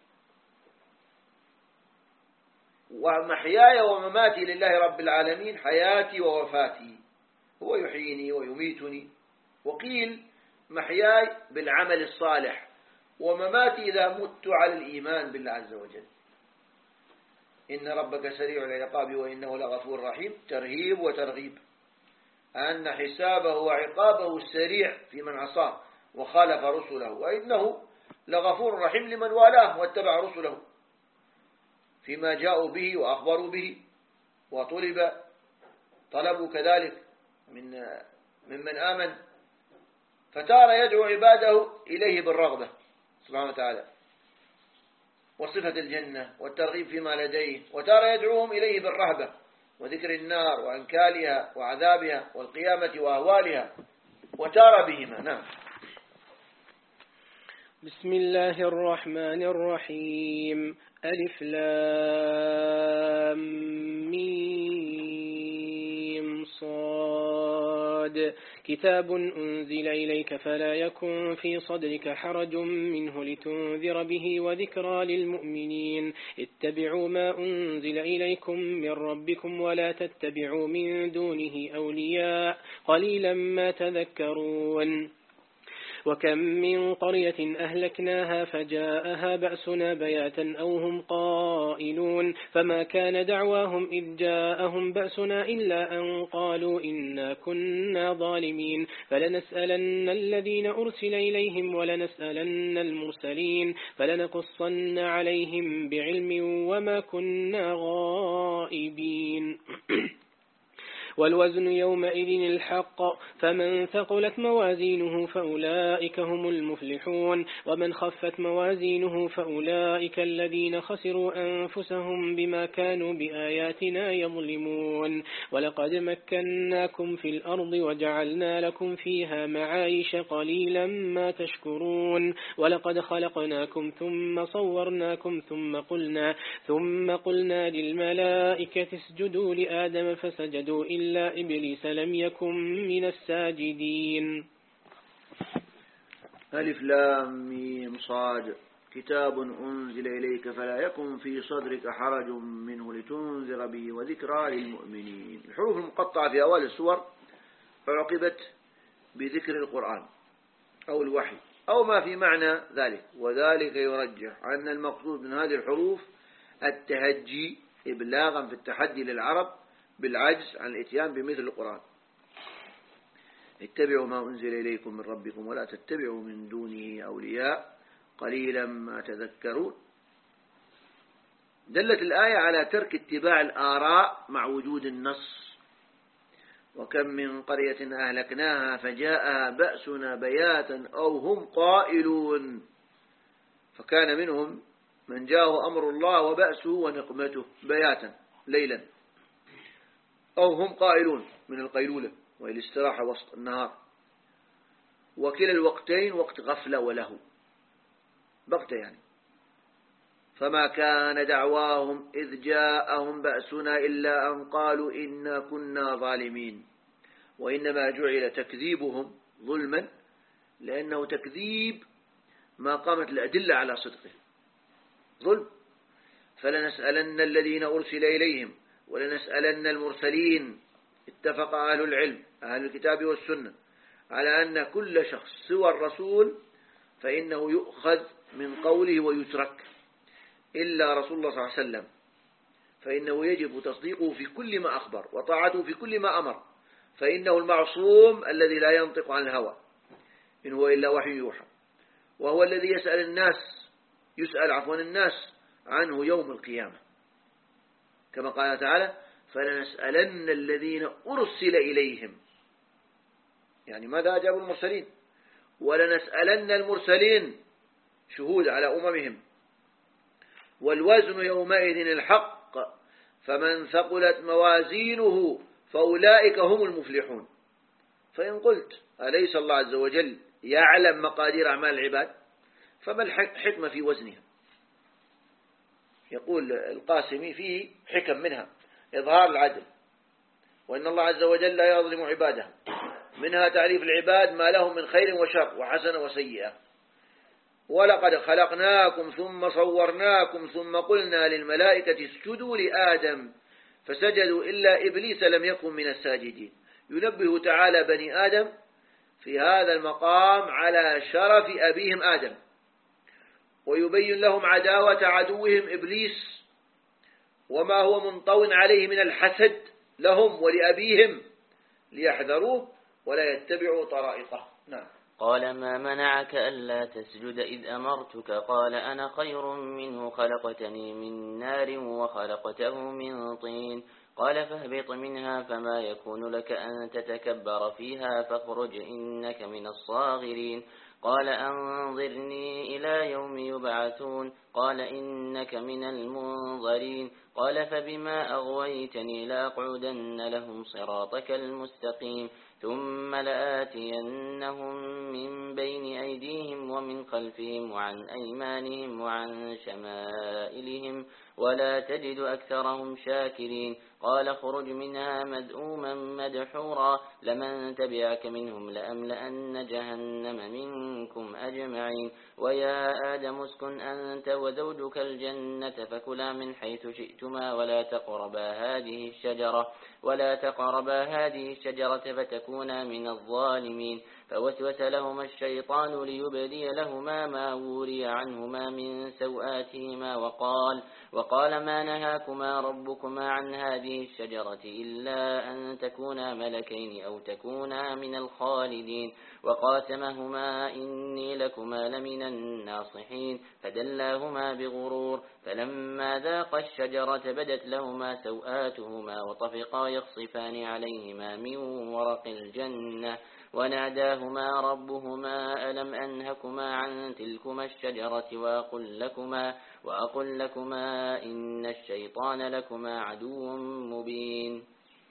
ومحياي ومماتي لله رب العالمين حياتي ووفاتي هو يحييني ويميتني. وقيل محياي بالعمل الصالح ومماتي إذا مت على الإيمان بالله عز وجل. إن ربك سريع العقاب وإنه لغفور رحيم ترهيب وترغيب. أن حسابه وعقابه السريع في من عصاه وخالف رسله، وإنه لغفور رحيم لمن والاه واتبع رسله فيما جاءوا به وأخبروا به، طلبوا كذلك ممن آمن، فتارى يدعو عباده إليه بالرغبة سبحانه وتعالى وصفة الجنة والترغيب فيما لديه، وتارى يدعوهم إليه بالرهبة وذكر النار وأنكالها وعذابها والقيامة وأهوالها، وتارى بهما. نعم. بسم الله الرحمن الرحيم. ألف لام ميم صاد. كتاب أنزل إليك فلا يكن في صدرك حرج منه لتنذر به وذكرى للمؤمنين. اتبعوا ما أنزل إليكم من ربكم ولا تتبعوا من دونه أولياء قليلا ما تذكرون. وكم من قرية أهلكناها فجاءها بأسنا بياتا أو هم قائلون، فما كان دعواهم إذ جاءهم بأسنا إلا أن قالوا إنا كنا ظالمين. فلنسألن الذين أرسل إليهم ولنسألن المرسلين فلنقصن عليهم بعلم وما كنا غائبين. والوزن يومئذ الحق، فمن ثقلت موازينه فأولئك هم المفلحون، ومن خفت موازينه فأولئك الذين خسروا أنفسهم بما كانوا بآياتنا يظلمون. ولقد مكناكم في الأرض وجعلنا لكم فيها معايش قليلا ما تشكرون. ولقد خلقناكم ثم صورناكم ثم قلنا للملائكة اسجدوا لآدم فسجدوا إلا إبليس لم يكن من الساجدين. ألف لام ميم صاد. كتاب أنزل إليك فلا يكن في صدرك حرج منه لتنذر به وذكرى للمؤمنين. الحروف المقطعة في أوائل السور عقبت بذكر القرآن أو الوحي أو ما في معنى ذلك، وذلك يرجح أن المقصود من هذه الحروف التهجي إبلاغا في التحدي للعرب بالعجز عن الاتيان بمثل القرآن. اتبعوا ما أنزل إليكم من ربكم ولا تتبعوا من دونه أولياء قليلا ما تذكرون. دلت الآية على ترك اتباع الآراء مع وجود النص. وكم من قرية أهلكناها فجاءها بأسنا بياتا أو هم قائلون، فكان منهم من جاءه أمر الله وبأسه ونقمته بياتا ليلا، أو هم قائلون من القيلولة وهي الاستراحة وسط النهار، وكلا الوقتين وقت غفلة وله بغتة يعني. فما كان دعواهم إذ جاءهم بأسنا إلا أن قالوا إنا كنا ظالمين، وإنما جعل تكذيبهم ظلما لأنه تكذيب ما قامت الأدلة على صدقه ظلم. فلنسألن الذين أرسل إليهم ولنسألن المرسلين. اتفق أهل العلم أهل الكتاب والسنة على أن كل شخص سوى الرسول فإنه يؤخذ من قوله ويترك، إلا رسول الله صلى الله عليه وسلم فإنه يجب تصديقه في كل ما أخبر وطاعته في كل ما أمر، فإنه المعصوم الذي لا ينطق عن الهوى إن هو إلا وحي يوحى، وهو الذي يسأل الناس عنه يوم القيامة، كما قال تعالى فلنسألن الذين أرسل إليهم، يعني ماذا أجابوا المرسلين، ولنسألن المرسلين شهود على أممهم. والوزن يومئذ الحق، فمن ثقلت موازينه فأولئك هم المفلحون. فإن قلت أليس الله عز وجل يعلم مقادير أعمال العباد؟ فما الحكمة في وزنها؟ يقول القاسمي فيه حكم منها إظهار العدل، وإن الله عز وجل لا يظلم عباده، منها تعريف العباد ما لهم من خير وشر وحسنة وسيئة. ولقد خلقناكم ثم صورناكم ثم قلنا للملائكة اسجدوا لآدم فسجدوا إلا إبليس لم يكن من الساجدين. ينبه تعالى بني آدم في هذا المقام على شرف أبيهم آدم، ويبين لهم عداوة عدوهم إبليس وما هو منطو عليه من الحسد لهم ولأبيهم ليحذروه ولا يتبعوا طرائقه. نعم. قال ما منعك ألا تسجد إذ أمرتك قال أنا خير منه خلقتني من نار وخلقته من طين قال فاهبط منها فما يكون لك أن تتكبر فيها فاخرج إنك من الصاغرين قال أنظرني إلى يوم يبعثون قال إنك من المنظرين قال فبما أغويتني لأقعدن لهم صراطك المستقيم ثم لآتينهم من بين أيديهم ومن خلفهم وعن أيمانهم وعن شمائلهم ولا تجد أكثرهم شاكرين قال اخرج منها مذءوما مدحورا لمن تبعك منهم لأملأن جهنم منكم أجمعين ويا آدم اسكن أنت وزوجك الجنة فكلا من حيث شئتما ولا تقربا هذه الشجرة فتكونا من الظالمين فوسوس لهما الشيطان ليبدي لهما ما وري عنهما من سوآتهما وقال ما نهاكما ربكما عن هذه الشجرة إلا أن تكونا ملكين أو تكونا من الخالدين وقاسمهما إني لكما لمن الناصحين فدلاهما بغرور فلما ذاقا الشجرة بدت لهما سوآتهما وطفقا يخصفان عليهما من ورق الجنة وناداهما ربهما ألم أنهكما عن تلكما الشجرة وأقل لكما إن الشيطان لكما عدو مبين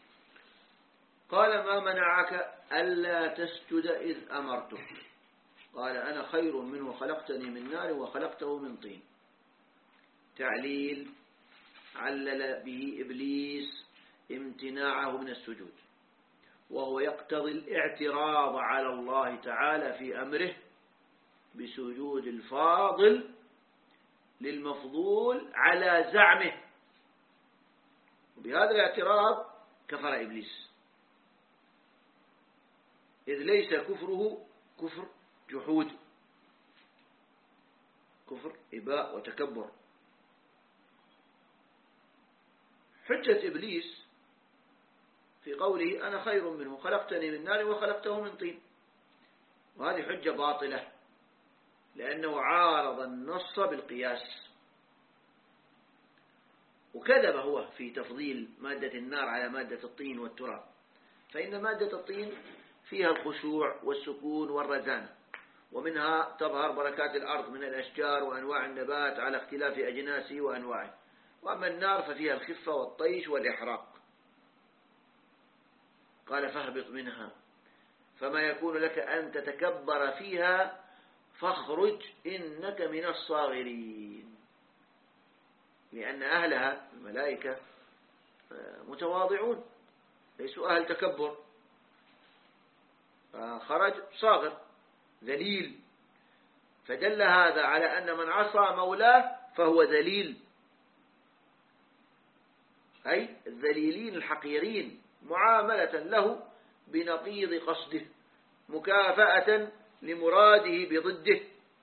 قال ما منعك ألا تسجد إذ أمرتك قال أنا خير منه خلقتني من نار وخلقته من طين. تعليل علل به إبليس امتناعه من السجود، وهو يقتضي الاعتراض على الله تعالى في أمره بسجود الفاضل للمفضول على زعمه، وبهذا الاعتراض كفر إبليس، إذ ليس كفره كفر جحود، كفر إباء وتكبر. حجة إبليس في قوله أنا خير منه خلقتني من نار وخلقته من طين، وهذه حجة باطلة لأنه عارض النص بالقياس، وكذب هو في تفضيل مادة النار على مادة الطين والتراب، فإن مادة الطين فيها الخشوع والسكون والرزانة، ومنها تظهر بركات الأرض من الأشجار وأنواع النبات على اختلاف أجناسه وأنواعه، وأما النار ففيها الخفة والطيش والإحراق. قال فاهبط منها فما يكون لك أن تتكبر فيها فاخرج إنك من الصاغرين، لأن أهلها الملائكة متواضعون ليسوا أهل تكبر، فخرج صاغر ذليل، فدل هذا على أن من عصى مولاه فهو ذليل، أي الذليلين الحقيرين معاملة له بنقيض قصده مكافأة لمراده بضده.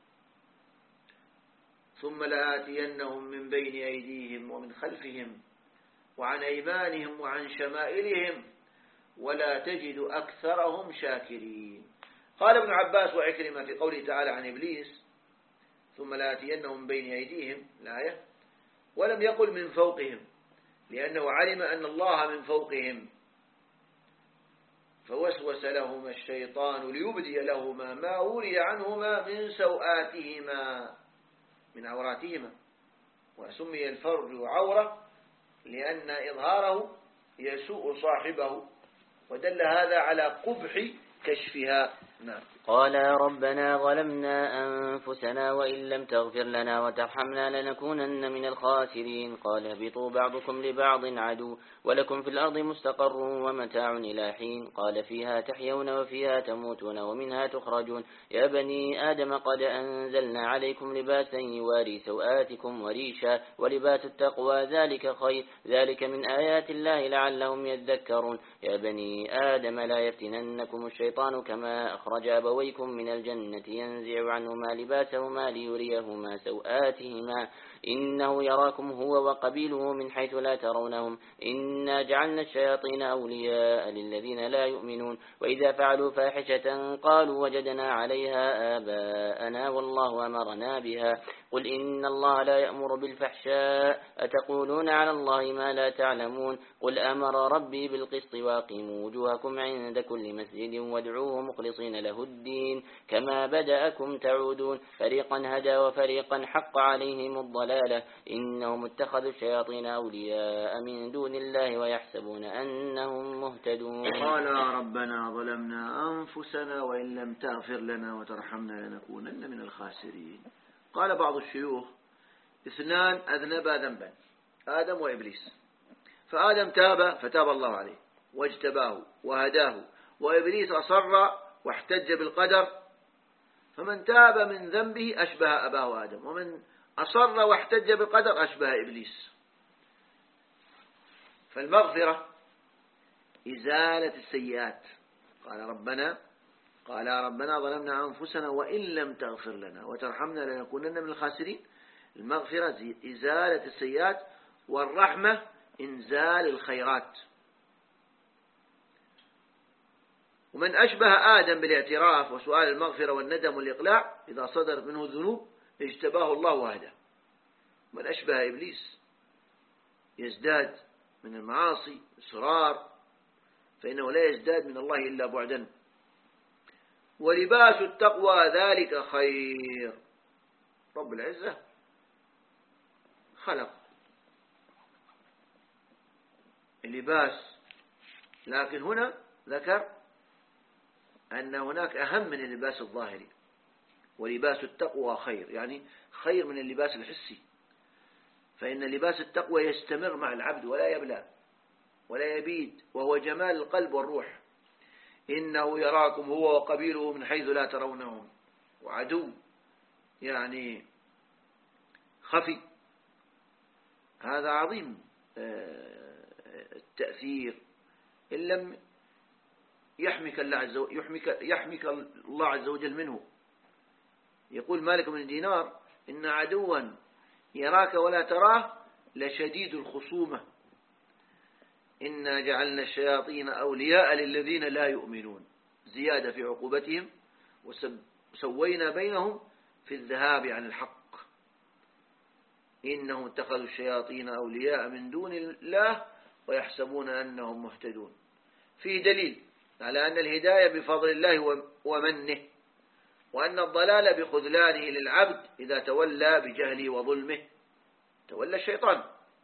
ثم لآتينهم من بين أيديهم ومن خلفهم وعن أيمانهم وعن شمائلهم ولا تجد أكثرهم شاكرين. قال ابن عباس وعكرمة في قوله تعالى عن إبليس ثم لآتينهم من بين أيديهم الآية، ولم يقل من فوقهم، لأنه علم أن الله من فوقهم، فوسوس لهما الشيطان ليبدي لهما ما وري عنهما من سوآتهما من عوراتهما، وسمي الفرج عورة لأن إظهاره يسوء صاحبه، ودل هذا على قبح كشفها. نعم. قال ربنا ظلمنا أنفسنا وإن لم تغفر لنا وترحمنا لنكونن من الخاسرين. قال اهبطوا بعضكم لبعض عدو ولكم في الأرض مستقر ومتاع إلى حين. قال فيها تحيون وفيها تموتون ومنها تخرجون. يا بني آدم قد أنزلنا عليكم لباسا يواري سوآتكم وريشا ولباس التقوى ذلك خير ذلك من آيات الله لعلهم يذكرون. يا بني آدم لا يفتننكم الشيطان كما أخرج أبويكم من الجنة ينزع عنهما لباسهما ليريهما سوآتهما إنه يراكم هو وقبيله من حيث لا ترونهم إنا جعلنا الشياطين أولياء للذين لا يؤمنون وإذا فعلوا فاحشة قالوا وجدنا عليها آباءنا والله أمرنا بها قل إن الله لا يأمر بالفحشاء أتقولون على الله ما لا تعلمون قل أمر ربي بالقسط وأقيموا وجوهكم عند كل مسجد وادعوه مخلصين له الدين كما بدأكم تعودون فريقا هدى وفريقا حق عليهم الضلالة إنهم اتخذوا الشياطين أولياء من دون الله ويحسبون أنهم مهتدون قال ربنا ظلمنا أنفسنا وإن لم تغفر لنا وترحمنا لنكونن من الخاسرين. قال بعض الشيوخ اثنان أذنبا ذنبا آدم وإبليس، فآدم تاب فتاب الله عليه واجتباه وهداه، وإبليس أصر واحتج بالقدر، فمن تاب من ذنبه أشبه أباه آدم، ومن أصر واحتج بالقدر أشبه إبليس. فالمغفرة إزالة السيئات. قال ربنا ظلمنا أنفسنا وإن لم تغفر لنا وترحمنا لنكونن من الخاسرين. المغفرة إزالة السيئات، والرحمة إنزال الخيرات. ومن أشبه آدم بالاعتراف وسؤال المغفرة والندم والإقلاع إذا صدر منه الذنوب اجتباه الله وهداه. من أشبه إبليس يزداد من المعاصي إصرار، فإنه لا يزداد من الله إلا بعدا. ولباس التقوى ذلك خير. رب العزة خلق اللباس، لكن هنا ذكر أن هناك أهم من اللباس الظاهري. ولباس التقوى خير، يعني خير من اللباس الحسي، فإن لباس التقوى يستمر مع العبد ولا يبلى ولا يبيد، وهو جمال القلب والروح. إنه يراكم هو وقبيله من حيث لا ترونهم. وعدو يعني خفي، هذا عظيم التأثير. إن لم يحمك الله عز وجل منه. يقول مالك بن دينار إن عدوا يراك ولا تراه لشديد الخصومة. إنا جعلنا الشياطين أولياء للذين لا يؤمنون، زيادة في عقوبتهم، وسوينا بينهم في الذهاب عن الحق. إنهم اتخذوا الشياطين أولياء من دون الله ويحسبون أنهم مهتدون. فيه دليل على أن الهداية بفضل الله ومنه، وأن الضلال بخذلانه للعبد إذا تولى بجهله وظلمه، تولى الشيطان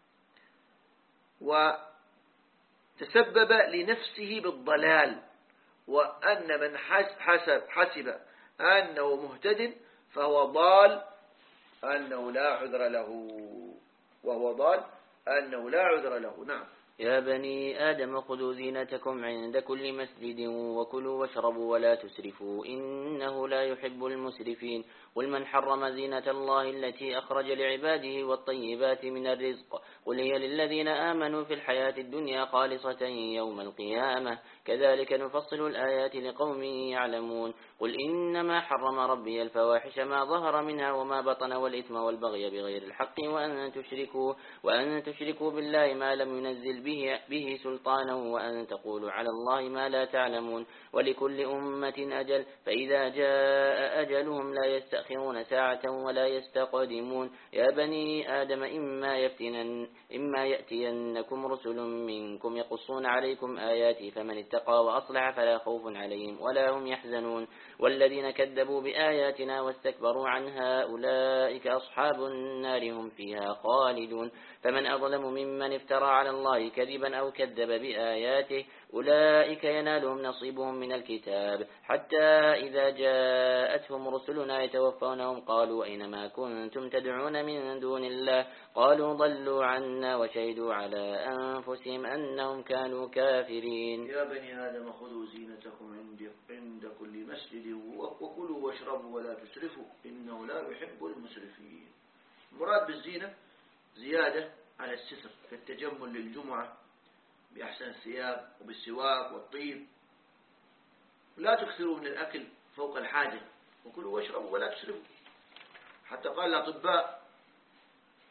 وتسبب لنفسه بالضلال. وأن من حسب أنه مهتد فهو ضال أنه لا عذر له، وهو ضال أنه لا عذر له. نعم. يا بني آدم خذوا زينتكم عند كل مسجد وكلوا واشربوا ولا تسرفوا إنه لا يحب المسرفين. قل من حرم زينة الله التي أخرج لعباده والطيبات من الرزق قل هي للذين آمنوا في الحياة الدنيا خالصة يوم القيامة كذلك نفصل الآيات لقوم يعلمون. قل إنما حرم ربي الفواحش ما ظهر منها وما بطن والإثم والبغي بغير الحق وأن تشركوا بالله ما لم ينزل به سلطانا وأن تقولوا على الله ما لا تعلمون. ولكل أمة أجل فإذا جاء أجلهم لا يستأخرون ساعة ولا يستقدمون. يا بني آدم إما يأتينكم رسل منكم يقصون عليكم آياتي فمن اتقى وأصلح فلا خوف عليهم ولا هم يحزنون. والذين كذبوا بآياتنا واستكبروا عنها أولئك أصحاب النار هم فيها خالدون. فمن أظلم ممن افترى على الله كذبا أو كذب بآياته أولئك ينالهم نصيبهم من الكتاب حتى إذا جاءتهم رسلنا يتوفونهم قالوا أينما كنتم تدعون من دون الله قالوا ضلوا عنا وشهدوا على أنفسهم أنهم كانوا كافرين. يا بني آدم خذوا زينتكم عند كل مسجد وكلوا واشربوا ولا تسرفوا إنه لا يحب المسرفين. المراد بالزينة زيادة على الستر كالتجمل للجمعة بأحسن الثياب وبالسواك والطيب. لا تكثروا من الأكل فوق الحاجة وكلوا واشربوا ولا تسرفوا. حتى قال الأطباء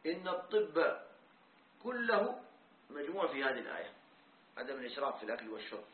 إن الطب كله مجموع في هذه الآية، عدم الإسراف في الأكل والشرب.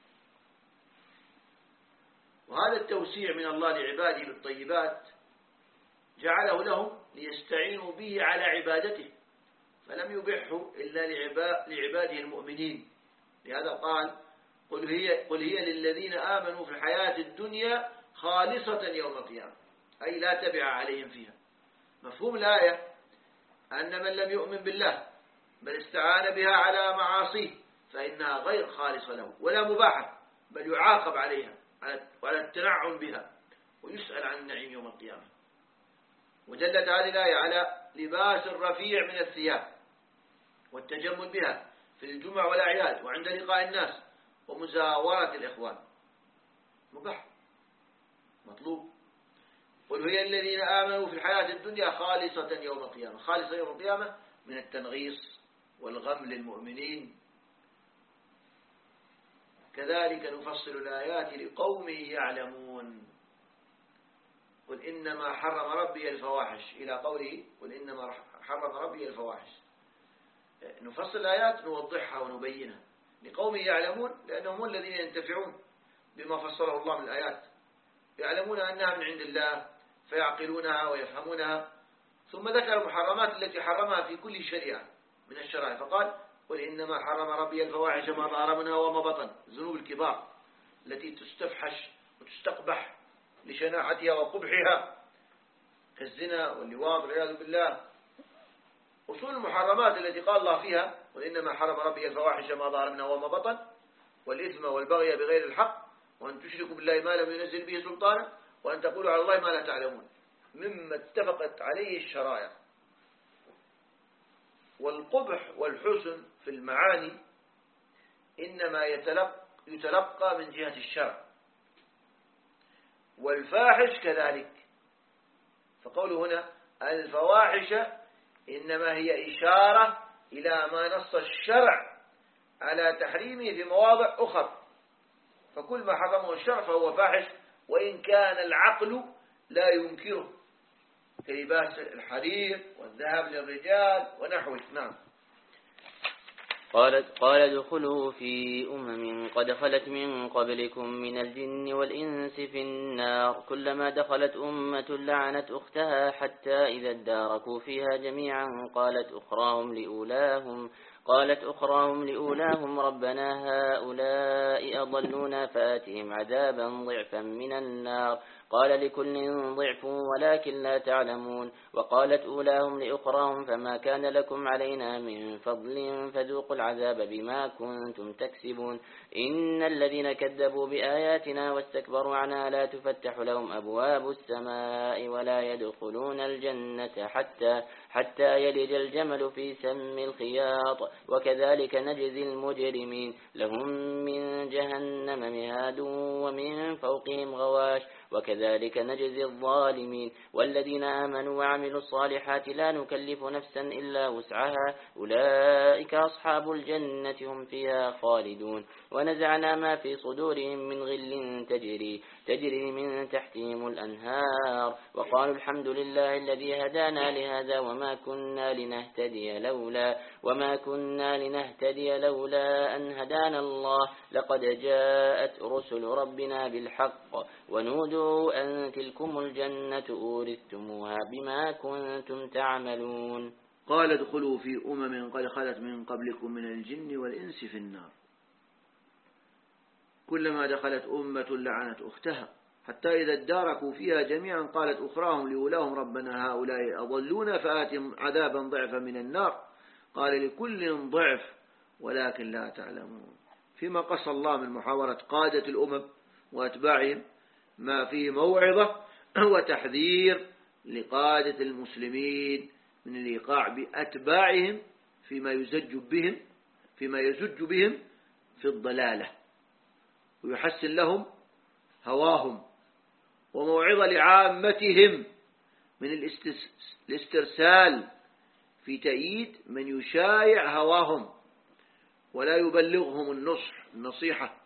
وهذا التوسيع من الله لعباده بالطيبات جعله لهم ليستعينوا به على عبادته، فلم يبحه إلا لعباده المؤمنين. لهذا قال قل هي للذين آمنوا في الحياة الدنيا خالصة يوم القيامة، أي لا تبع عليهم فيها. مفهوم الآية أن من لم يؤمن بالله بل استعان بها على معاصيه فإنها غير خالصة له ولا مباحة، بل يعاقب عليها وعلى التنعم بها ويسأل عن النعيم يوم القيامة. ودلت هذه الآية على لباس الرفيع من الثياب والتجمل بها في الجمع والأعياد وعند لقاء الناس ومزاورة الإخوان، مباح مطلوب. قل هي الذين آمنوا في الحياة الدنيا خالصة يوم القيامة، خالصة يوم القيامة من التنغيص والغم للمؤمنين. كذلك نفصل الآيات لقوم يعلمون. قل إنما حرم ربي الفواحش إلى قوله قل إنما حرم ربي الفواحش. نفصل الآيات نوضحها ونبينها لقوم يعلمون، لأنهم الذين ينتفعون بما فصله الله من الآيات، يعلمون أنها من عند الله فيعقلونها ويفهمونها. ثم ذكر المحرمات التي حرمها في كل شريعة من الشرائع، فقال قل إنما حرم ربي الفواحش ما ظهر منها وما بطن، الذنوب الكبار التي تستفحش وتستقبح لشناعتها وقبحها كالزنا واللواط والعياذ بالله. أصول المحرمات التي قال الله فيها قل إنما حرم ربي الفواحش ما ظهر منها وما بطن والإثم والبغي بغير الحق وأن تشركوا بالله ما لم ينزل به سلطانا وأن تقولوا على الله ما لا تعلمون، مما اتفقت عليه الشرائع. والقبح والحسن في المعاني إنما يتلقى من جهة الشرع، والفاحش كذلك. فقوله هنا الفواحش إنما هي إشارة إلى ما نص الشرع على تحريمه في مواضع أخرى، فكل ما حرمه الشرع فهو فاحش وإن كان العقل لا ينكره، كلباس الحرير والذهب للرجال ونحوه. نعم. قال ادخلوا في أمم قد خلت من قبلكم من الجن والإنس في النار كلما دخلت أمة لعنت أختها حتى إذا اداركوا فيها جميعا قالت أخراهم لأولاهم ربنا هؤلاء أضلونا فآتهم عذابا ضعفا من النار قال لكل ضعف ولكن لا تعلمون وقالت أولاهم لأخراهم فما كان لكم علينا من فضل فذوقوا العذاب بما كنتم تكسبون إن الذين كذبوا بآياتنا واستكبروا عنها لا تفتح لهم أبواب السماء ولا يدخلون الجنة حتى يلج الجمل في سم الخياط وكذلك نجزي المجرمين لهم من جهنم مهاد ومن فوقهم غواش وكذلك نجزي الظالمين والذين آمنوا وعملوا الصالحات لا نكلف نفسا إلا وسعها أولئك أصحاب الجنة هم فيها خالدون ونزعنا ما في صدورهم من غل تجري من تحتهم الأنهار وقالوا الحمد لله الذي هدانا لهذا وما كنا لنهتدي لولا أن هدانا الله لقد جاءت رسل ربنا بالحق ونودوا أن تلكم الجنة أورثتموها بما كنتم تعملون. قال ادخلوا في أمم قد خلت من قبلكم من الجن والإنس في النار كلما دخلت أمة لعنت أختها حتى إذا اداركوا فيها جميعا قالت أخراهم لأولاهم ربنا هؤلاء أضلونا فآتهم عذابا ضعفا من النار قال لكل ضعف ولكن لا تعلمون. فيما قص الله من محاورة قادة الأمم وأتباعهم ما فيه موعظة وتحذير لقادة المسلمين من الإيقاع بأتباعهم فيما يزج بهم في الضلالة ويحسن لهم هواهم، وموعظة لعامتهم من الاسترسال في تأييد من يشايع هواهم ولا يبلغهم النصيحة.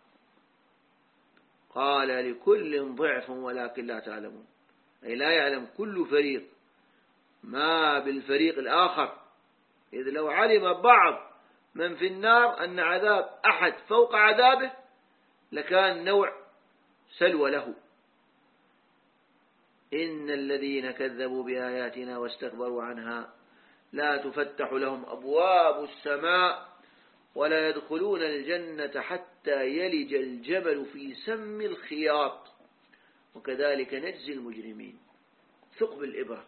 قال لكل ضعف ولكن لا تعلمون، أي لا يعلم كل فريق ما بالفريق الآخر إذ لو علم بعض من في النار أن عذاب أحد فوق عذابه لكان نوع سلوى له. إن الذين كذبوا بآياتنا واستكبروا عنها لا تفتح لهم أبواب السماء ولا يدخلون الجنة حتى يلج الجبل في سم الخياط وكذلك نجزي المجرمين. ثقب الإبرة.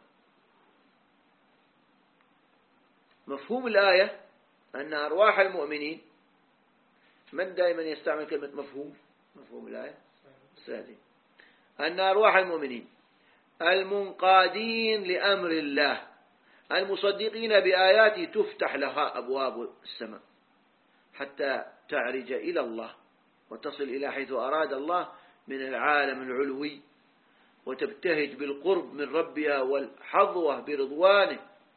مفهوم الآية أن أرواح المؤمنين، من دائما يستعمل كلمة مفهوم الآية السادس، أن أرواح المؤمنين المنقادين لأمر الله المصدقين بآياته تفتح لها أبواب السماء حتى تعرج إلى الله وتصل إلى حيث أراد الله من العالم العلوي وتبتهج بالقرب من ربها والحظوة برضوانه.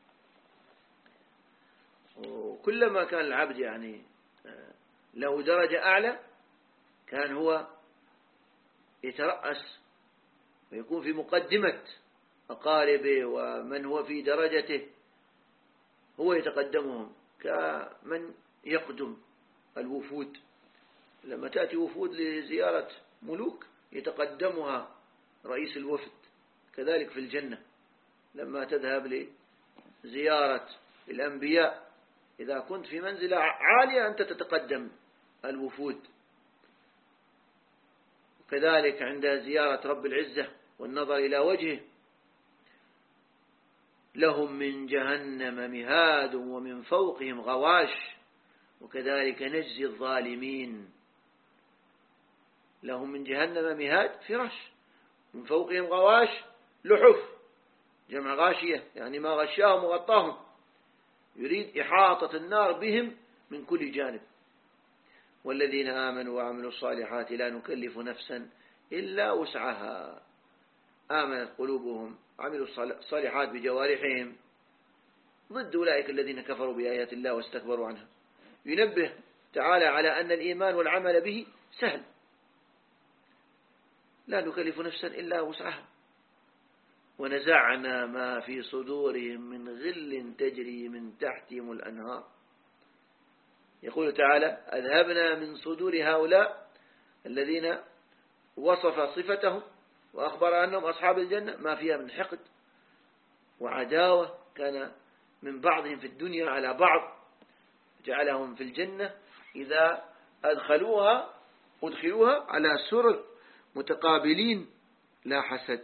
وكلما كان العبد يعني له درجة أعلى كان هو يترأس ويكون في مقدمة أقاربه ومن هو في درجته، هو يتقدمهم كمن يقدم الوفود. لما تأتي وفود لزيارة ملوك يتقدمها رئيس الوفد، كذلك في الجنة لما تذهب لزيارة الأنبياء إذا كنت في منزلة عالية أنت تتقدم الوفود. وكذلك عند زيارة رب العزة والنظر إلى وجهه لهم من جهنم مهاد ومن فوقهم غواش وكذلك نجزي الظالمين. لهم من جهنم مهاد فراش، من فوقهم غواش لحف، جمع غاشية يعني ما غشاهم وغطاهم، يريد إحاطة النار بهم من كل جانب. والذين آمنوا وعملوا الصالحات لا نكلف نفسا إلا وسعها. آمنت قلوبهم عملوا الصالحات بجوارحهم ضد أولئك الذين كفروا بآيات الله واستكبروا عنها. ينبه تعالى على أن الإيمان والعمل به سهل، لا نكلف نفسا إلا وسعها. ونزعنا ما في صدورهم من غل تجري من تحتهم الأنهار. يقول تعالى أذهبنا من صدور هؤلاء الذين وصف صفتهم وأخبر أنهم أصحاب الجنة ما فيها من حقد وعداوة كان من بعضهم في الدنيا على بعض، جعلهم في الجنة إذا أدخلوها على سرر متقابلين لا حسد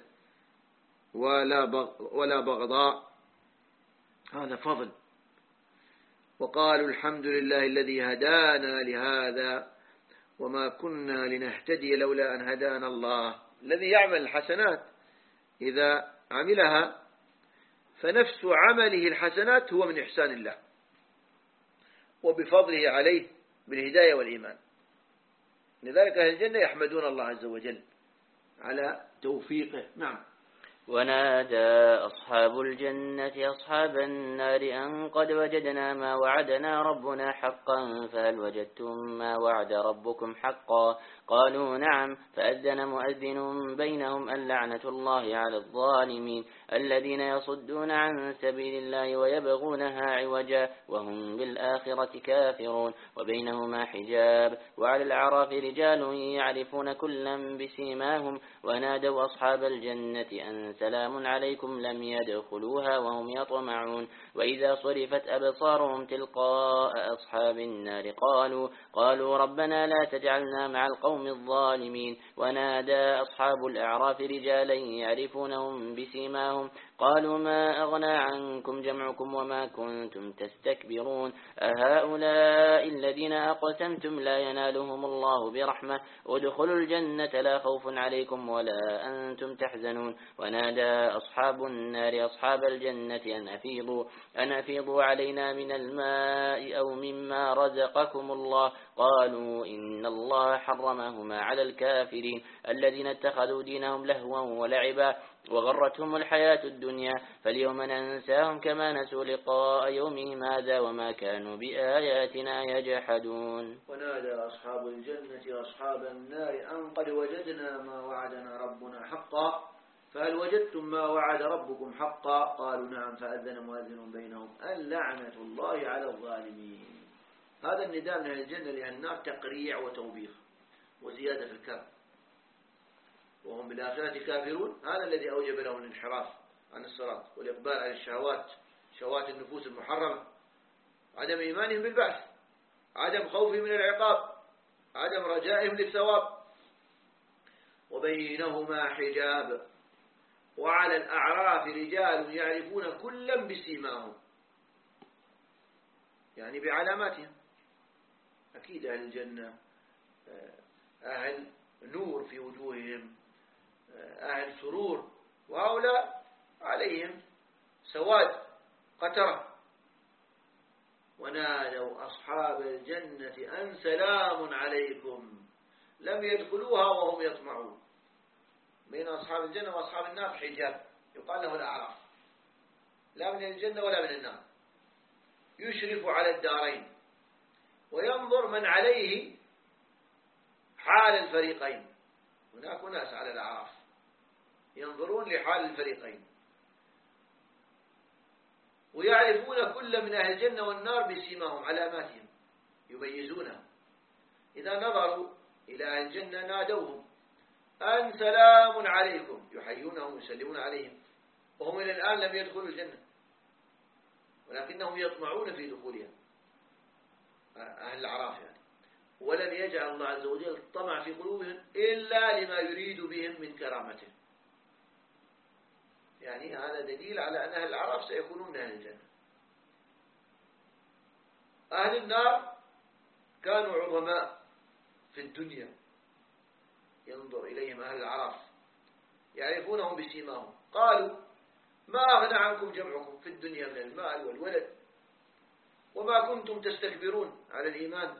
ولا بغضاء. هذا فضل. وقالوا الحمد لله الذي هدانا لهذا وما كنا لنهتدي لولا أن هدانا الله. الذي يعمل الحسنات إذا عملها فنفس عمله الحسنات هو من إحسان الله وبفضله عليه بالهداية والإيمان. لذلك أهل الجنة يحمدون الله عز وجل على توفيقه. نعم. ونادى أصحاب الجنة أصحاب النار أن قد وجدنا ما وعدنا ربنا حقا فهل وجدتم ما وعد ربكم حقا قالوا نعم فأذن مؤذن بينهم أن لعنة الله على الظالمين الذين يصدون عن سبيل الله ويبغونها عوجا وهم بالآخرة كافرون وبينهما حجاب وعلى الأعراف رجال يعرفون كلا بسيماهم ونادوا أصحاب الجنة أن سلام عليكم لم يدخلوها وهم يطمعون وإذا صرفت أبصارهم تلقاء أصحاب النار قالوا ربنا لا تجعلنا مع القوم الظالمين ونادى أصحاب الأعراف رجالا يعرفونهم بسيماهم قالوا ما أغنى عنكم جمعكم وما كنتم تستكبرون أهؤلاء الذين أقسمتم لا ينالهم الله برحمة ادخلوا الجنة لا خوف عليكم ولا أنتم تحزنون ونادى أصحاب النار أصحاب الجنة أن أفيضوا علينا من الماء أو مما رزقكم الله قالوا إن الله حرمهما على الكافرين الذين اتخذوا دينهم لهوا ولعبا وغرتهم الحياة الدنيا فاليوم ننساهم كما نسوا لقاء يومهم هذا وما كانوا بآياتنا يجحدون. ونادى أصحاب الجنة أصحاب النار أن قد وجدنا ما وعدنا ربنا حقا فهل وجدتم ما وعد ربكم حقا؟ قالوا نعم. فأذن مؤذن بينهم اللعنة الله على الظالمين. هذا النداء من الجنة لأهل النار تقريع وتوبيخ وزيادة في الكرب، وهم بالآخرة كافرون. هذا الذي أوجب لهم الانحراف عن الصراط والإقبال على الشهوات، شهوات النفوس المحرمة، عدم إيمانهم بالبعث، عدم خوفهم من العقاب، عدم رجائهم للثواب. وبينهما حجاب. وعلى الأعراف رجال يعرفون كلا بسيماهم، يعني بعلاماتهم. أكيد أهل الجنة أهل نور في وجوههم، أهل سرور، وهؤلاء عليهم سواد قترة. ونادوا أصحاب الجنة أن سلام عليكم، لم يدخلوها وهم يطمعون. بين أصحاب الجنة وأصحاب النار حجاب يقال له الأعراف، لا من الجنة ولا من النار، يشرف على الدارين وينظر من عليه حال الفريقين. هناك ناس على الأعراف ينظرون لحال الفريقين، ويعرفون كل من أهل الجنة والنار بسيماهم، علاماتهم يميزونها. إذا نظروا إلى أهل الجنة نادوهم أن سلام عليكم، يحيونهم ويسلمون عليهم، وهم إلى الآن لم يدخلوا الجنة ولكنهم يطمعون في دخولها، أهل الأعراف يعني. ولن يجعل الله عز وجل الطمع في قلوبهم إلا لما يريد بهم من كرامته. يعني هذا دليل على أن أهل الأعراف سيكونون من أهل الجنة. أهل النار كانوا عظماء في الدنيا، ينظر إليهم أهل الأعراف يعرفونهم بسيماهم. قالوا ما أغنى عنكم جمعكم في الدنيا من المال والولد، وما كنتم تستكبرون على الإيمان.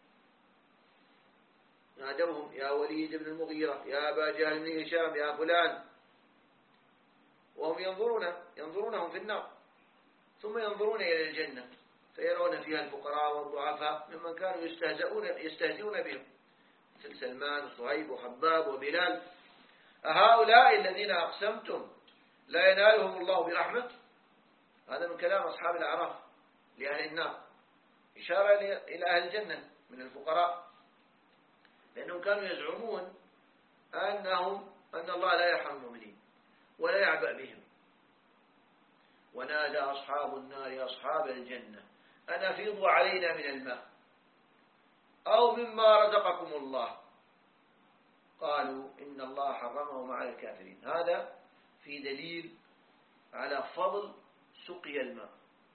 نادوهم يا وليد بن المغيرة، يا أبا جهل بن هشام، يا فلان، وهم ينظرونهم في النار. ثم ينظرون إلى الجنة فيرون فيها الفقراء والضعفاء ممن كانوا يستهزئون بهم، مثل سلمان وصهيب وخباب وبلال. أهؤلاء الذين أقسمتم لا ينالهم الله برحمة؟ هذا من كلام أصحاب الأعراف لأهل النار، إشارة إلى أهل الجنة من الفقراء، لأنهم كانوا يزعمون أن الله لا يرحم المؤمنين ولا يعبأ بهم. ونادى أصحاب النار يا أصحاب الجنة أن أفيضوا علينا من الماء أو مما رزقكم الله. قالوا إن الله حرمه على الكافرين. هذا في دليل على فضل سقي الماء،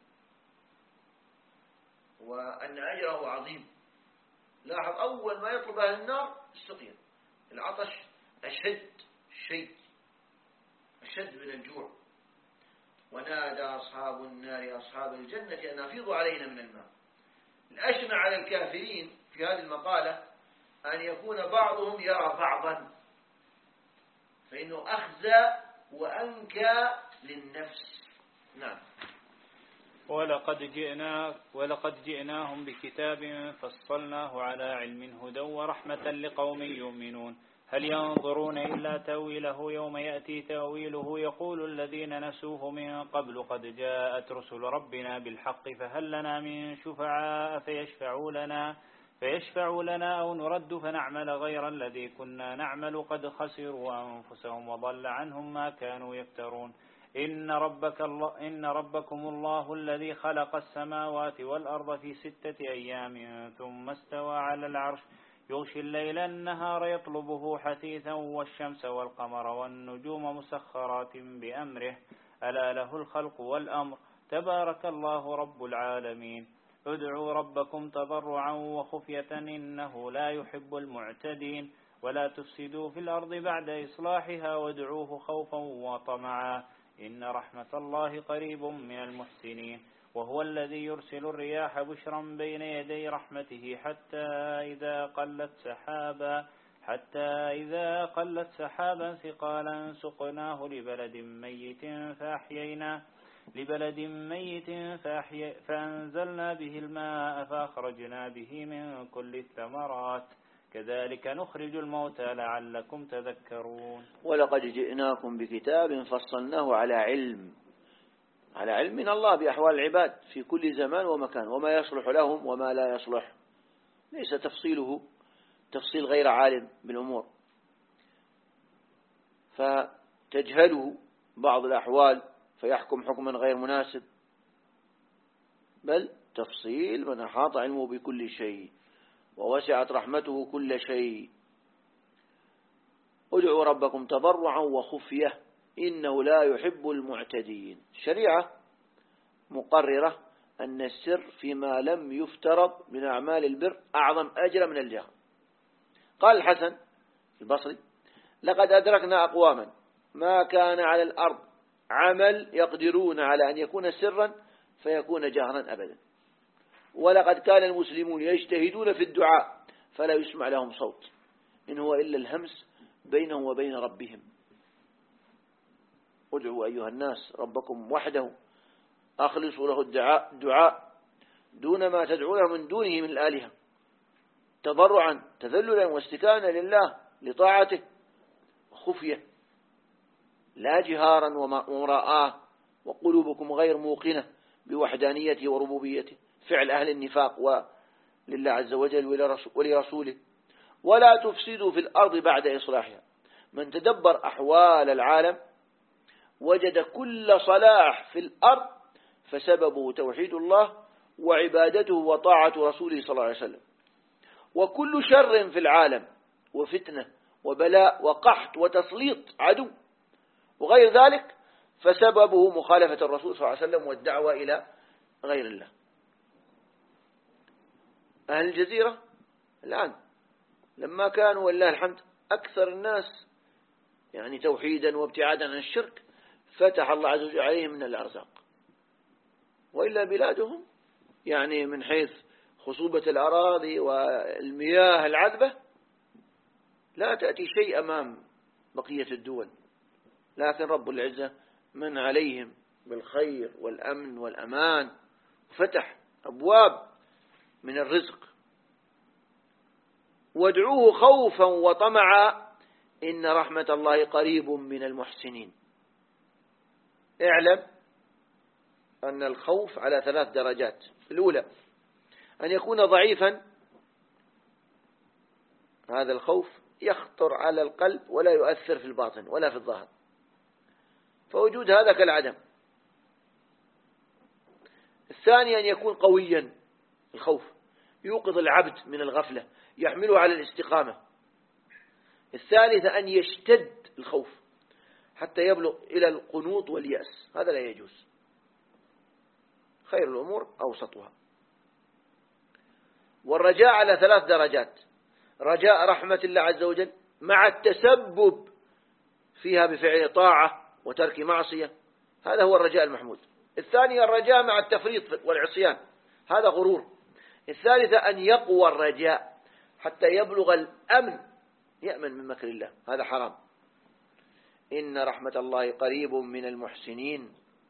وأن أجره عظيم. لاحظ أول ما يطلب أهل النار السقيا، العطش أشد شيء، أشد من الجوع. ونادى أصحاب النار أصحاب الجنة أن أفيضوا علينا من الماء. الأشنع على الكافرين في هذه المقالة أن يكون بعضهم يرى بعضا، فإنه أخزى وأنكى للنفس. نعم. ولقد جئناهم بكتاب فصلناه على علم هدى ورحمة لقوم يؤمنون. هل ينظرون إلا تأويله يوم يأتي تأويله يقول الذين نسوه من قبل قد جاءت رسل ربنا بالحق فهل لنا من شفعاء فيشفعوا لنا أو نرد فنعمل غير الذي كنا نعمل قد خسروا أنفسهم وضل عنهم ما كانوا يفترون. إن ربكم الله الذي خلق السماوات والأرض في 6 أيام ثم استوى على العرش يغشي الليل النهار يطلبه حثيثا والشمس والقمر والنجوم مسخرات بأمره ألا له الخلق والأمر تبارك الله رب العالمين. ادعوا ربكم تضرعا وخفية إنه لا يحب المعتدين ولا تفسدوا في الأرض بعد إصلاحها وادعوه خوفا وطمعا إن رحمة الله قريب من المحسنين. وهو الذي يرسل الرياح بشرا بين يدي رحمته حتى إذا قلت سحابا ثقالا سقناه لبلد ميت فأنزلنا به الماء فأخرجنا به من كل الثمرات كذلك نخرج الموتى لعلكم تذكرون. ولقد جئناكم بكتاب فصلناه على علم من الله بأحوال العباد في كل زمان ومكان، وما يصلح لهم وما لا يصلح، ليس تفصيله تفصيل غير عالم بالأمور فتجهله بعض الأحوال فيحكم حكما غير مناسب، بل تفصيل من أحاط علمه بكل شيء ووسعت رحمته كل شيء. ادعوا ربكم تضرعا وخفية إنه لا يحب المعتدين. الشريعة مقررة أن السر فيما لم يفترض من أعمال البر أعظم أجر من الجهر. قال الحسن البصري: لقد أدركنا أقواما ما كان على الأرض عمل يقدرون على أن يكون سرا فيكون جهرا أبدا، ولقد كان المسلمون يجتهدون في الدعاء فلا يسمع لهم صوت، إن هو إلا الهمس بينهم وبين ربهم. ادعوا أيها الناس ربكم وحده أخلصوا له الدعاء دون ما تدعونه من دونه من الآلهة، تضرعا تذللا واستكانا لله لطاعته، خفية لا جهارا ومراءه، وقلوبكم غير موقنة بوحدانيته وربوبيته، فعل أهل النفاق ولله عز وجل ولرسوله. ولا تفسدوا في الأرض بعد إصلاحها. من تدبر أحوال العالم وجد كل صلاح في الأرض فسببه توحيد الله وعبادته وطاعة رسوله صلى الله عليه وسلم. وكل شر في العالم وفتنة وبلاء وقحط وتسليط عدو وغير ذلك فسببه مخالفة الرسول صلى الله عليه وسلم والدعوة إلى غير الله. أهل الجزيرة الآن لما كانوا والله الحمد أكثر الناس يعني توحيدا وابتعادا عن الشرك فتح الله عز وجل عليهم من الأرزاق، وإلا بلادهم يعني من حيث خصوبة الأراضي والمياه العذبة لا تأتي شيء أمام بقية الدول، لكن رب العزة من عليهم بالخير والأمن والأمان، فتح أبواب من الرزق. وادعوه خوفا وطمعا إن رحمة الله قريب من المحسنين. اعلم أن الخوف على 3 درجات. الأولى أن يكون ضعيفا، هذا الخوف يخطر على القلب ولا يؤثر في الباطن ولا في الظاهر، فوجود هذا كالعدم. الثاني أن يكون قويا، الخوف يوقظ العبد من الغفلة يحمله على الاستقامة. الثالث أن يشتد الخوف حتى يبلغ إلى القنوط واليأس، هذا لا يجوز. خير الأمور أوسطها. والرجاء على 3 درجات: رجاء رحمة الله عز وجل مع التسبب فيها بفعل طاعة وترك معصية، هذا هو الرجاء المحمود. الثاني الرجاء مع التفريط والعصيان، هذا غرور. الثالثة أن يقوى الرجاء حتى يبلغ الأمن، يأمن من مكر الله، هذا حرام. إن رحمة الله قريب من المحسنين.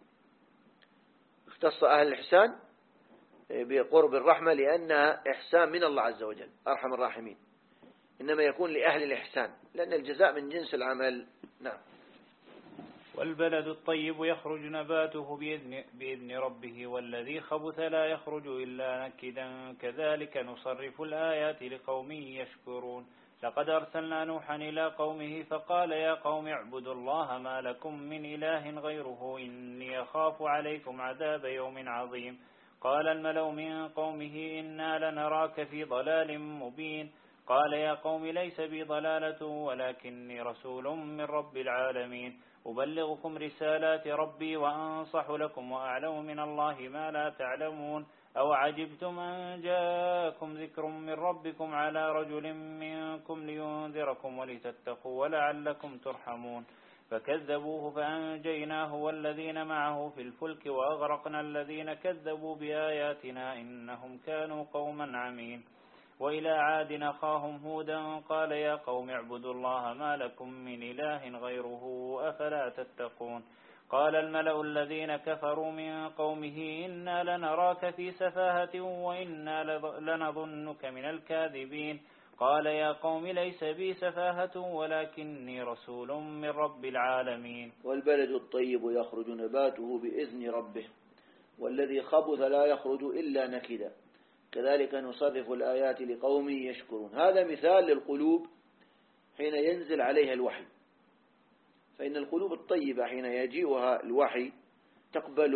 اختص أهل الإحسان بقرب الرحمة لأنها إحسان من الله عز وجل أرحم الراحمين، إنما يكون لأهل الإحسان لأن الجزاء من جنس العمل. نعم. والبلد الطيب يخرج نباته بإذن ربه والذي خبث لا يخرج إلا نكدا كذلك نصرف الآيات لقوم يشكرون. لقد أرسلنا نوحا إلى قومه فقال يا قوم اعبدوا الله ما لكم من إله غيره إني أخاف عليكم عذاب يوم عظيم. قال الملأ من قومه إنا لنراك في ضلال مبين. قال يا قوم ليس بي ضلالة ولكني رسول من رب العالمين أبلغكم رسالات ربي وأنصح لكم وأعلم من الله ما لا تعلمون. أو عجبتم أن جاءكم ذكر من ربكم على رجل منكم لينذركم ولتتقوا ولعلكم ترحمون. فكذبوه فأنجيناه والذين معه في الفلك وأغرقنا الذين كذبوا بآياتنا إنهم كانوا قوما عمين. وإلى عاد أخاهم هودا قال يا قوم اعبدوا الله ما لكم من إله غيره أفلا تتقون. قال الملأ الذين كفروا من قومه إنا لنراك في سفاهة وإنا لنظنك من الكاذبين. قال يا قوم ليس بي سفاهة ولكني رسول من رب العالمين. والبلد الطيب يخرج نباته بإذن ربه والذي خبث لا يخرج إلا نكدا كذلك نصرف الآيات لقوم يشكرون. هذا مثال للقلوب حين ينزل عليها الوحي، فإن القلوب الطيبة حين يجيئها الوحي تقبله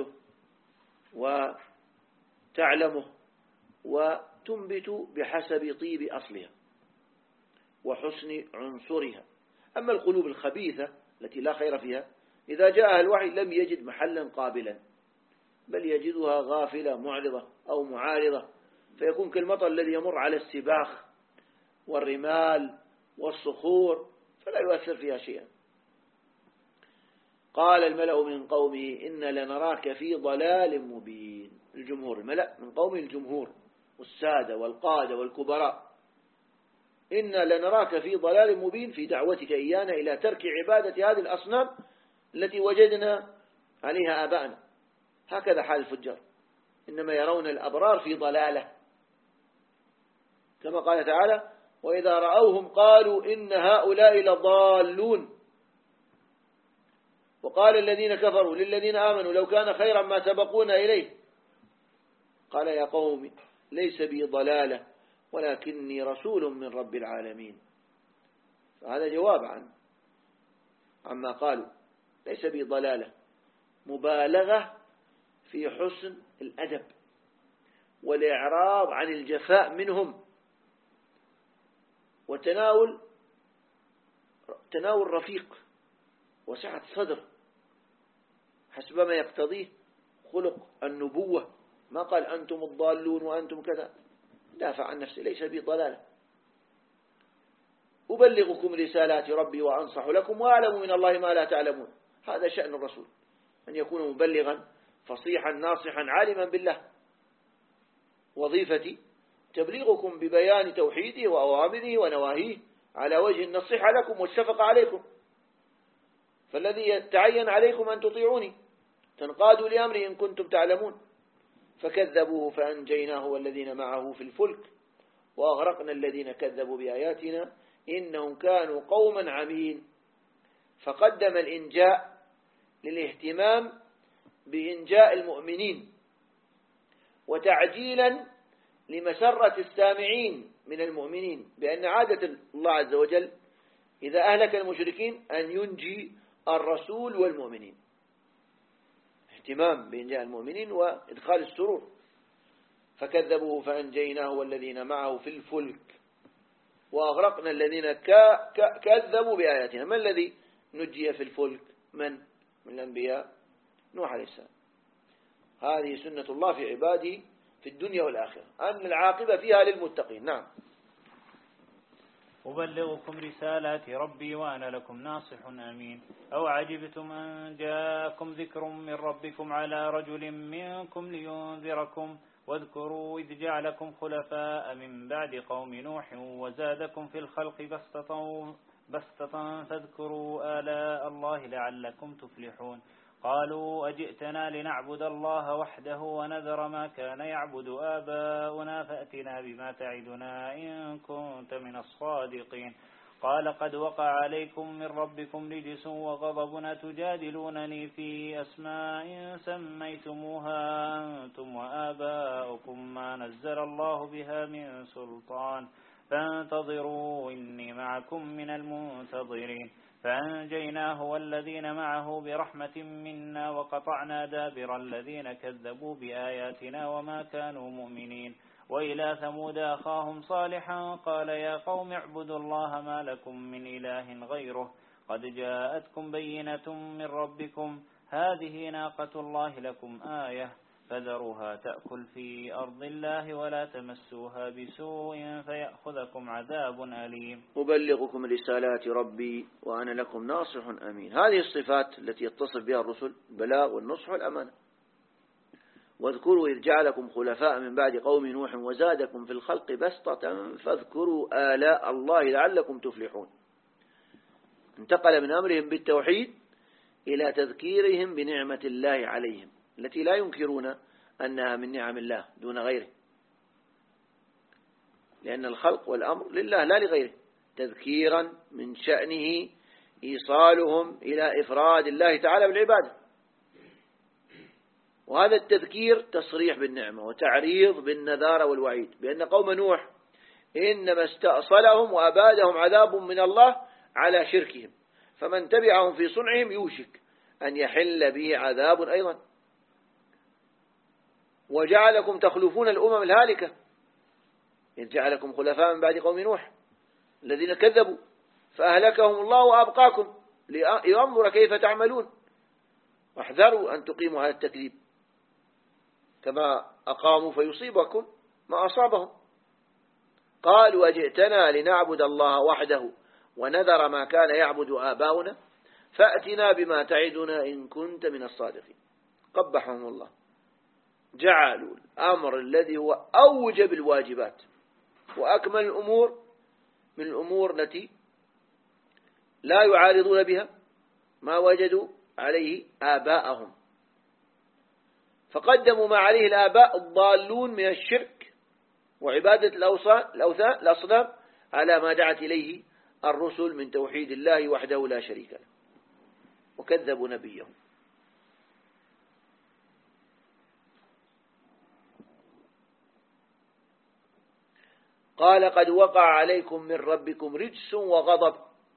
وتعلمه وتنبت بحسب طيب أصلها وحسن عنصرها. أما القلوب الخبيثة التي لا خير فيها إذا جاءها الوحي لم يجد محلا قابلا، بل يجدها غافلة معرضة أو معارضة، فيكون كالمطر الذي يمر على السباخ والرمال والصخور فلا يؤثر فيها شيئا. قال الملأ من قومه إن لنراك في ضلال مبين. الجمهور، الملأ من قومه الجمهور والسادة والقادة والكبراء، إن لنراك في ضلال مبين في دعوتك إيانا إلى ترك عبادة هذه الأصنام التي وجدنا عليها آباءنا. هكذا حال الفجار، إنما يرون الأبرار في ضلالة، كما قال تعالى وإذا رأوهم قالوا إن هؤلاء لضالون. وقال الذين كفروا للذين آمنوا لو كان خيرا ما سبقونا إليه. قال يا قوم ليس بي ضلالة ولكني رسول من رب العالمين. فهذا جواب عما قالوا، ليس بي ضلالة، مبالغة في حسن الأدب والإعراض عن الجفاء منهم، وتناول رفيق وسعة صدر حسب ما يقتضيه خلق النبوة. ما قال أنتم الضالون وأنتم كذا، دافع عن نفسه، ليس بي ضلالة. أبلغكم رسالات ربي وأنصح لكم وأعلم من الله ما لا تعلمون. هذا شأن الرسول، أن يكون مبلغا فصيحا ناصحا عالما بالله. وظيفتي تبليغكم ببيان توحيده وأوامره ونواهيه على وجه النصيحة لكم والشفقة عليكم، فالذي يتعين عليكم أن تطيعوني تنقادوا لأمري إن كنتم تعلمون. فكذبوه فأنجيناه والذين معه في الفلك وأغرقنا الذين كذبوا بآياتنا إنهم كانوا قوما عمين. فقدم الإنجاء للاهتمام بإنجاء المؤمنين وتعجيلا لمسرة السامعين من المؤمنين، بأن عادة الله عز وجل إذا أهلك المشركين أن ينجي الرسول والمؤمنين، اهتمام بإنجاء المؤمنين وإدخال السرور. فكذبوه فأنجيناه والذين معه في الفلك وأغرقنا الذين كذبوا بآياتنا. ما الذي نجي في الفلك؟ من الأنبياء؟ نوح عليه السلام. هذه سنة الله في عباده في الدنيا والآخرة، أن العاقبة فيها للمتقين. نعم. أبلغكم رسالات ربي وأنا لكم ناصح أمين. أو عجبتم أن جاءكم ذكر من ربكم على رجل منكم لينذركم واذكروا إذ جعلكم خلفاء من بعد قوم نوح وزادكم في الخلق بسطة فاذكروا آلاء الله لعلكم تفلحون. قالوا أجئتنا لنعبد الله وحده ونذر ما كان يعبد آباؤنا فأتنا بما تعدنا إن كنت من الصادقين. قال قد وقع عليكم من ربكم رجس وغضب تجادلونني في أسماء سميتموها أنتم وآباؤكم ما نزل الله بها من سلطان فانتظروا إني معكم من المنتظرين. فأنجيناه والذين معه برحمة منا وقطعنا دابر الذين كذبوا بآياتنا وما كانوا مؤمنين. وإلى ثمود أخاهم صالحا قال يا قوم اعبدوا الله ما لكم من إله غيره قد جاءتكم بينة من ربكم هذه ناقة الله لكم آية فذروها تأكل في أرض الله ولا تمسوها بسوء فيأخذكم عذاب أليم. أبلغكم رسالات ربي وأنا لكم ناصح أمين. هذه الصفات التي يتصف بها الرسل: البلاغ والنصح والأمانة. واذكروا إذ جعلكم خلفاء من بعد قوم نوح وزادكم في الخلق بسطة فاذكروا آلاء الله لعلكم تفلحون. انتقل من أمرهم بالتوحيد إلى تذكيرهم بنعمة الله عليهم التي لا ينكرون أنها من نعم الله دون غيره، لأن الخلق والأمر لله لا لغيره، تذكيرا من شأنه إيصالهم إلى إفراد الله تعالى بالعبادة. وهذا التذكير تصريح بالنعمة وتعريض بالنذار والوعيد، بأن قوم نوح إنما استأصلهم وأبادهم عذاب من الله على شركهم، فمن تبعهم في صنعهم يوشك أن يحل به عذاب أيضا. وجعلكم تخلفون الأمم الهالكة، إذ جعلكم خلفاء من بعد قوم نوح الذين كذبوا فأهلكهم الله وأبقاكم لينظر كيف تعملون، واحذروا أن تقيموا على التكذيب كما أقاموا فيصيبكم ما أصابهم. قالوا أجئتنا لنعبد الله وحده ونذر ما كان يعبد آباؤنا فأتنا بما تعدنا إن كنت من الصادقين. قبحهم الله، جعلوا الأمر الذي هو أوجب الواجبات وأكمل الأمور من الأمور التي لا يعارضون بها ما وجدوا عليه آباءهم، فقدموا ما عليه الآباء الضالون من الشرك وعبادة الأصنام على ما دعت إليه الرسل من توحيد الله وحده لا شريك له، وكذبوا نبيهم. قال قد وقع عليكم من ربكم رجس وغضب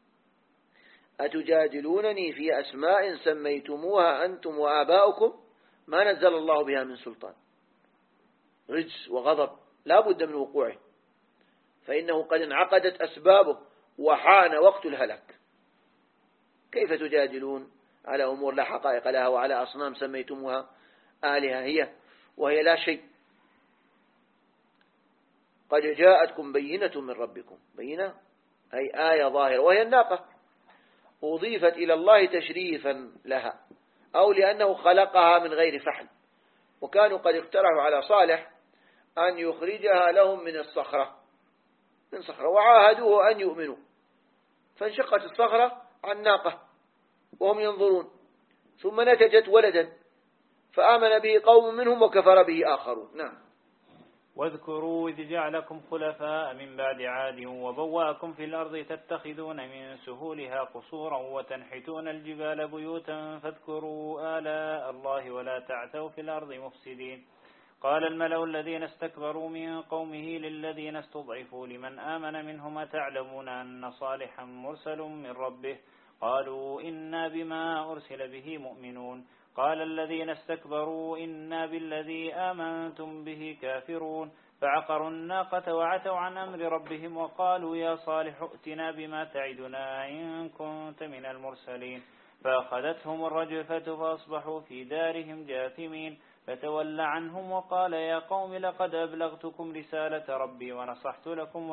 أتجادلونني في أسماء سميتموها أنتم وآباؤكم ما نزل الله بها من سلطان. رجس وغضب لا بد من وقوعه، فإنه قد انعقدت أسبابه وحان وقت الهلاك. كيف تجادلون على أمور لا حقائق لها وعلى أصنام سميتموها آلهة هي وهي لا شيء؟ قد جاءتكم بينة من ربكم، بينة أي آية ظاهرة وهي الناقة، أضيفت إلى الله تشريفا لها أو لأنه خلقها من غير فحل، وكانوا قد اقترحوا على صالح أن يخرجها لهم من الصخرة وعاهدوه أن يؤمنوا، فانشقت الصخرة عن ناقة وهم ينظرون، ثم نتجت ولدا فآمن به قوم منهم وكفر به آخرون. نعم. واذكروا إذ جعلكم خلفاء من بعد عاد وبوأكم في الأرض تتخذون من سهولها قصورا وتنحتون الجبال بيوتا فاذكروا آلاء الله ولا تعثوا في الأرض مفسدين. قال الملأ الذين استكبروا من قومه للذين استضعفوا لمن آمن منهم أتعلمون أن صالحا مرسل من ربه؟ قالوا إنا بما أرسل به مؤمنون. قال الذين استكبروا إنا بالذي آمنتم به كافرون. فعقروا الناقة وعتوا عن أمر ربهم وقالوا يا صالح ائتنا بما تعدنا إن كنت من المرسلين. فأخذتهم الرجفة فأصبحوا في دارهم جاثمين. فتولى عنهم وقال يا قوم لقد أبلغتكم رسالة ربي ونصحت لكم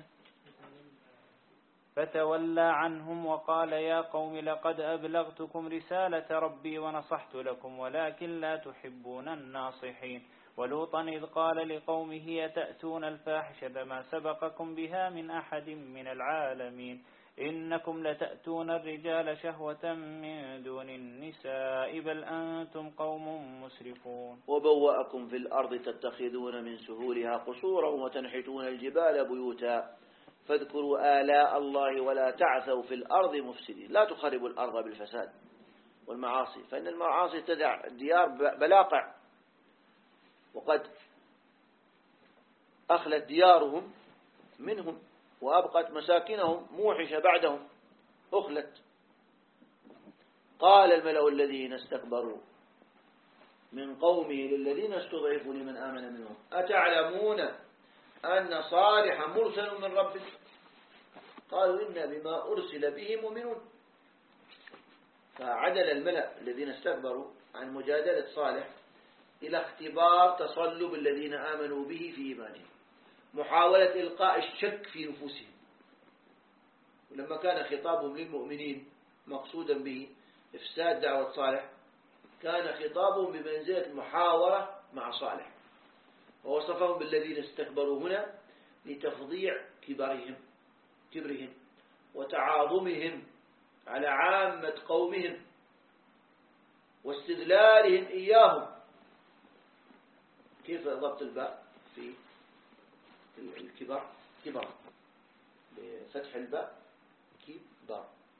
ولكن لا تحبون الناصحين. ولوطا إذ قال لقومه أتأتون الفاحشة ما سبقكم بها من أحد من العالمين إنكم لتأتون الرجال شهوة من دون النساء بل أنتم قوم مسرفون. وبوأكم في الأرض تتخذون من سهولها قصورا وتنحتون الجبال بيوتا فاذكروا آلاء الله ولا تعثوا في الأرض مفسدين. لا تخربوا الأرض بالفساد والمعاصي، فإن المعاصي تدع الديار بلاقع، وقد أخلت ديارهم منهم وأبقت مساكنهم موحشة بعدهم أخلت. قال الملأ الذين استكبروا من قومه للذين استضعفوا لمن آمن منهم أتعلمون أن صالحا مرسل من ربه؟ قالوا إنا بما أرسل به مؤمنون. فعدل الملأ الذين استكبروا عن مجادلة صالح إلى اختبار تصلب الذين آمنوا به في إيمانهم، محاولة إلقاء الشك في نفوسهم. ولما كان خطابهم للمؤمنين مقصودا به إفساد دعوة صالح، كان خطابهم بمنزلة محاورة مع صالح، ووصفهم بالذين استكبروا هنا لتفضيع كبرهم وتعاظمهم على عامة قومهم واستدلالهم إياهم. كيف ضبط الباء في الكبر؟ كبر بفتح الباء كبر،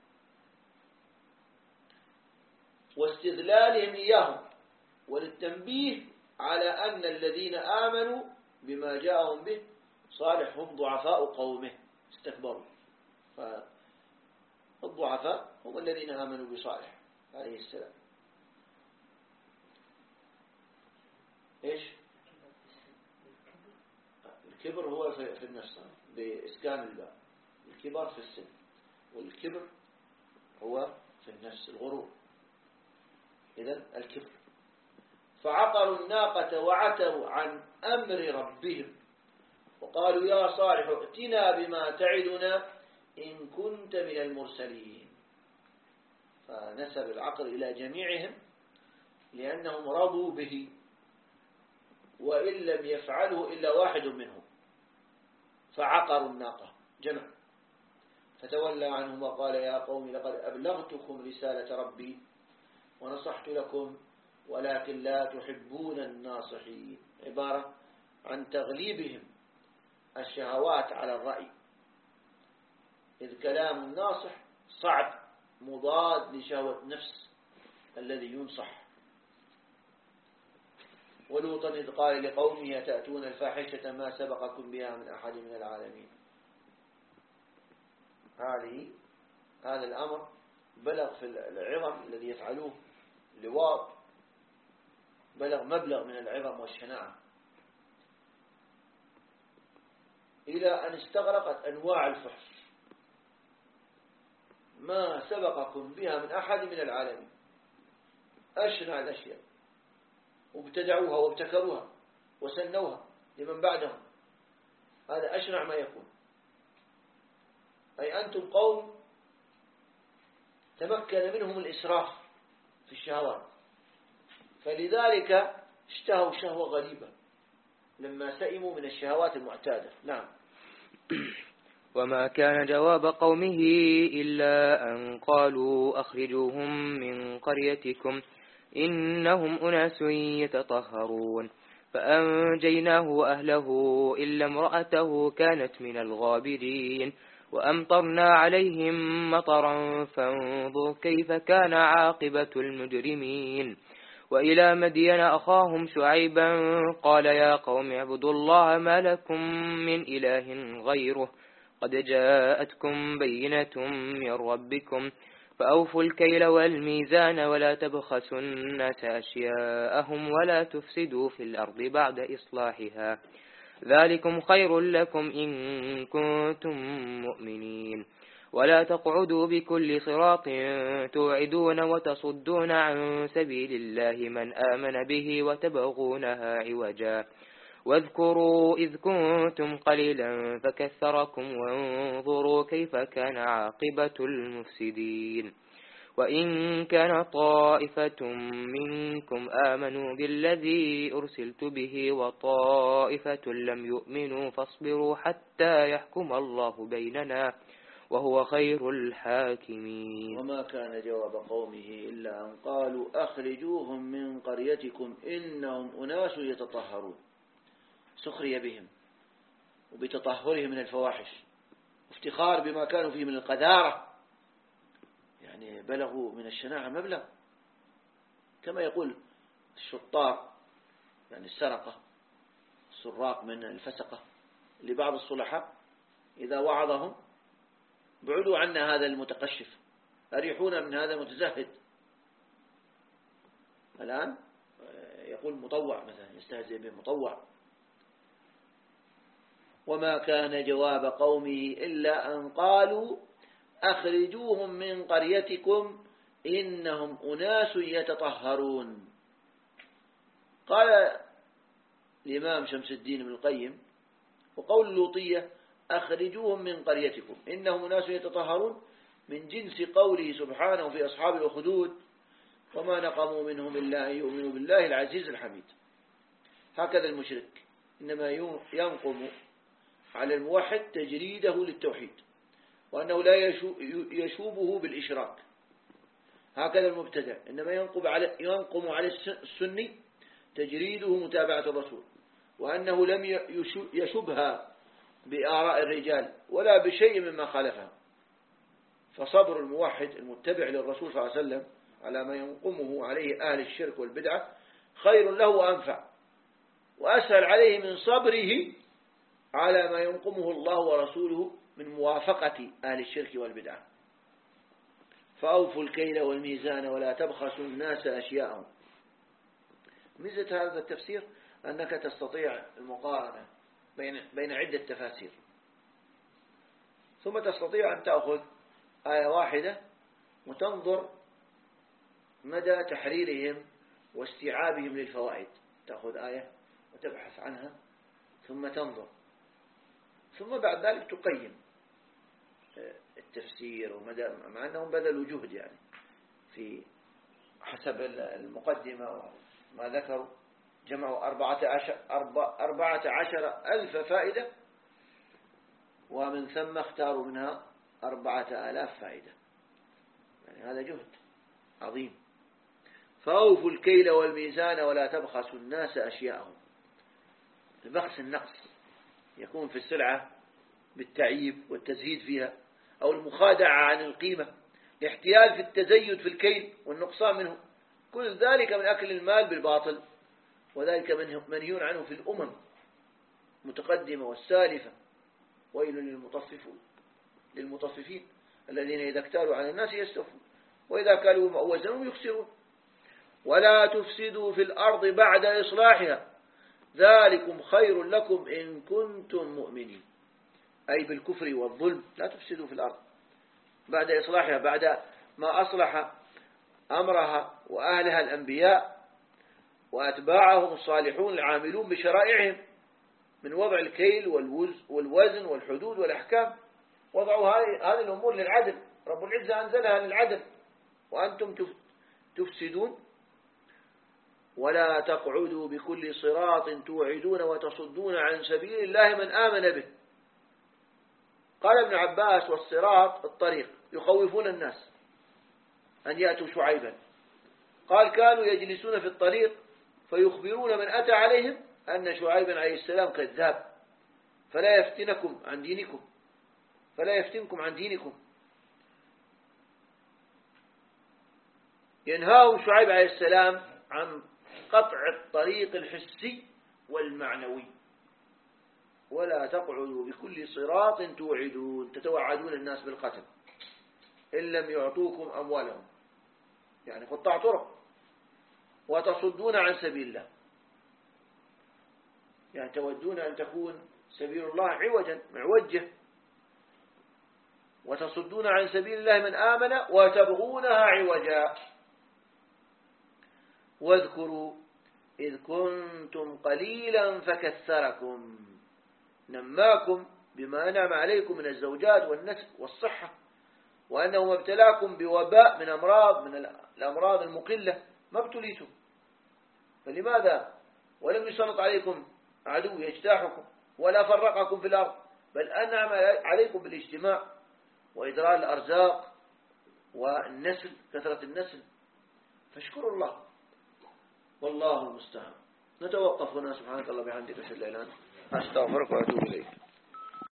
واستدلالهم إياهم، وللتنبيه على أن الذين آمنوا بما جاءهم به صالح هم ضعفاء قومه استكبروا. فالضعفاء هم الذين آمنوا بصالح عليه السلام. إيش؟ الكبر هو في النفس بإسكان الباء، الكبر في السن، والكبر هو في النفس الغرور. إذن الكبر. فعقروا الناقة وعتوا عن أمر ربهم وقالوا يا صالح ائتنا بما تعدنا إن كنت من المرسلين. فنسب العقل إلى جميعهم لأنهم رضوا به، وإن لم يفعله إلا واحد منهم. فعقروا الناقة جمع، فتولى عنهم وقال يا قوم لقد أبلغتكم رسالة ربي ونصحت لكم ولكن لا تحبون الناصحين. عبارة عن تغليبهم الشهوات على الرأي، إذ كلام الناصح صعب مضاد لشهوة نفس الذي ينصح. ولوطا إذ قال لقومه أتأتون الفاحشة ما سبقكم بها من أحد من العالمين. هذا الأمر بلغ في العظم الذي يفعلوه لواط، بلغ مبلغ من العظم والشناعة إلى أن استغرقت أنواع الفحش ما سبقكم بها من أحد من العالمين. أشنع الأشياء وابتدعوها وابتكروها وسنوها لمن بعدهم. هذا أشنع ما يكون. أي أنتم قوم تمكن منهم الإسراف في الشهوات، فلذلك اشتهوا شهوة غريبة لما سئموا من الشهوات المعتادة. نعم. وما كان جواب قومه إلا أن قالوا أخرجوهم من قريتكم إنهم أناس يتطهرون، فأنجيناه وأهله إلا امرأته كانت من الغابرين، وأمطرنا عليهم مطرا فانظر كيف كان عاقبة المجرمين. وإلى مدين أخاهم شعيبا قال يا قوم اعبدوا الله ما لكم من إله غيره قد جاءتكم بينة من ربكم فأوفوا الكيل والميزان ولا تبخسوا الناس أشياءهم ولا تفسدوا في الأرض بعد إصلاحها ذلكم خير لكم إن كنتم مؤمنين. ولا تقعدوا بكل صراط توعدون وتصدون عن سبيل الله من آمن به وتبغونها عوجا واذكروا إذ كنتم قليلا فكثركم وانظروا كيف كان عاقبة المفسدين. وإن كان طائفة منكم آمنوا بالذي أرسلت به وطائفة لم يؤمنوا فاصبروا حتى يحكم الله بيننا وهو خير الحاكمين. وما كان جواب قومه إلا أن قالوا أخرجوهم من قريتكم إنهم أناس يتطهرون. سخرية بهم وبتطهرهم من الفواحش، وافتخار بما كانوا فيه من القذارة، يعني بلغوا من الشناعة مبلغ. كما يقول الشطار يعني السرقة، السراق من الفسقة، لبعض الصلحاء إذا وعظهم بعدوا عنا هذا المتقشف، أريحونا من هذا المتزهد. الآن يقول مطوع مثلا، يستهزئ به مطوع. وما كان جواب قومه إلا أن قالوا أخرجوهم من قريتكم إنهم أناس يتطهرون. قال الإمام شمس الدين بن القيم وقول اللوطية أخرجوهم من قريتكم إنهم أناس يتطهرون من جنس قوله سبحانه في أصحاب الأخدود وما نقموا منهم إلا أن يؤمنوا بالله العزيز الحميد. هكذا المشرك إنما ينقم على الموحد تجريده للتوحيد وأنه لا يشوبه بالإشراك. هكذا المبتدع إنما ينقم على السني تجريده متابعة الرسول وأنه لم يشبها بآراء الرجال ولا بشيء مما خالفها. فصبر الموحد المتبع للرسول صلى الله عليه وسلم على ما ينقمه عليه أهل الشرك والبدعة خير له وأنفع وأسهل عليه من صبره على ما ينقمه الله ورسوله من موافقة أهل الشرك والبدعة. فأوفوا الكيل والميزان ولا تبخسوا الناس أشياءهم. ميزة هذا التفسير أنك تستطيع المقارنة بين عدة تفاسير، ثم تستطيع أن تأخذ آية واحدة وتنظر مدى تحريرهم واستيعابهم للفوائد. تأخذ آية وتبحث عنها ثم تنظر، ثم بعد ذلك تقيم التفسير ومدى، مع أنهم بذلوا جهد يعني في حسب المقدمة وما ذكروا، جمعوا 14,000 فائدة، ومن ثم اختاروا منها 4,000 فائدة. يعني هذا جهد عظيم. فأوفوا الكيل والميزان ولا تبخسوا الناس أشياءهم. البخس النقص يكون في السلعة بالتعييب والتزهيد فيها، أو المخادعة عن القيمة، الاحتيال في التزيد في الكيل والنقصان منه، كل ذلك من أكل المال بالباطل، وذلك منهي عنه في الأمم المتقدمة والسالفة. ويل للمطففين الذين إذا اكتالوا على الناس يستوفون وإذا كالوا وزنهم يخسرون. ولا تفسدوا في الأرض بعد إصلاحها ذلكم خير لكم إن كنتم مؤمنين. أي بالكفر والظلم لا تفسدوا في الأرض بعد إصلاحها، بعد ما أصلح أمرها وأهلها الأنبياء وأتباعهم الصالحون العاملون بشرائعهم من وضع الكيل والوزن والحدود والأحكام. وضعوا هذه الأمور للعدل، رب العزة أنزلها للعدل، وأنتم تفسدون. ولا تقعدوا بكل صراط توعدون وتصدون عن سبيل الله من آمن به. قال ابن عباس: والصراط الطريق، يخوفون الناس أن يأتوا شعيبا. قال: كانوا يجلسون في الطريق فيخبرون من أتى عليهم أن شعيبا عليه السلام كذاب فلا يفتنكم عن دينكم. ينهاهم شعيب عليه السلام عن قطع الطريق الحسي والمعنوي. ولا تقعدوا بكل صراط توعدون، تتوعدون الناس بالقتل إن لم يعطوكم أموالهم، يعني قطاع طرق. وتصدون عن سبيل الله، يعني تودون أن تكون سبيل الله عوجا معوجة. وتصدون عن سبيل الله من آمن وتبغونها عوجا. واذكروا إذ كنتم قليلا فكثركم، نماكم بما أنعم عليكم من الزوجات والنسل والصحة، وأنه ما ابتلاكم بوباء من الأمراض المقلة ما ابتليتم. فلماذا ولم يسلط عليكم عدو يجتاحكم ولا فرقكم في الأرض، بل أنعم عليكم بالاجتماع وإدرار الأرزاق والنسل، كثرة النسل. فاشكروا الله، والله المستعان. نتوقف هنا. سبحانك اللهم وبحمدك، أشهد أن لا إله إلا أنت، أستغفرك وأتوب إليك.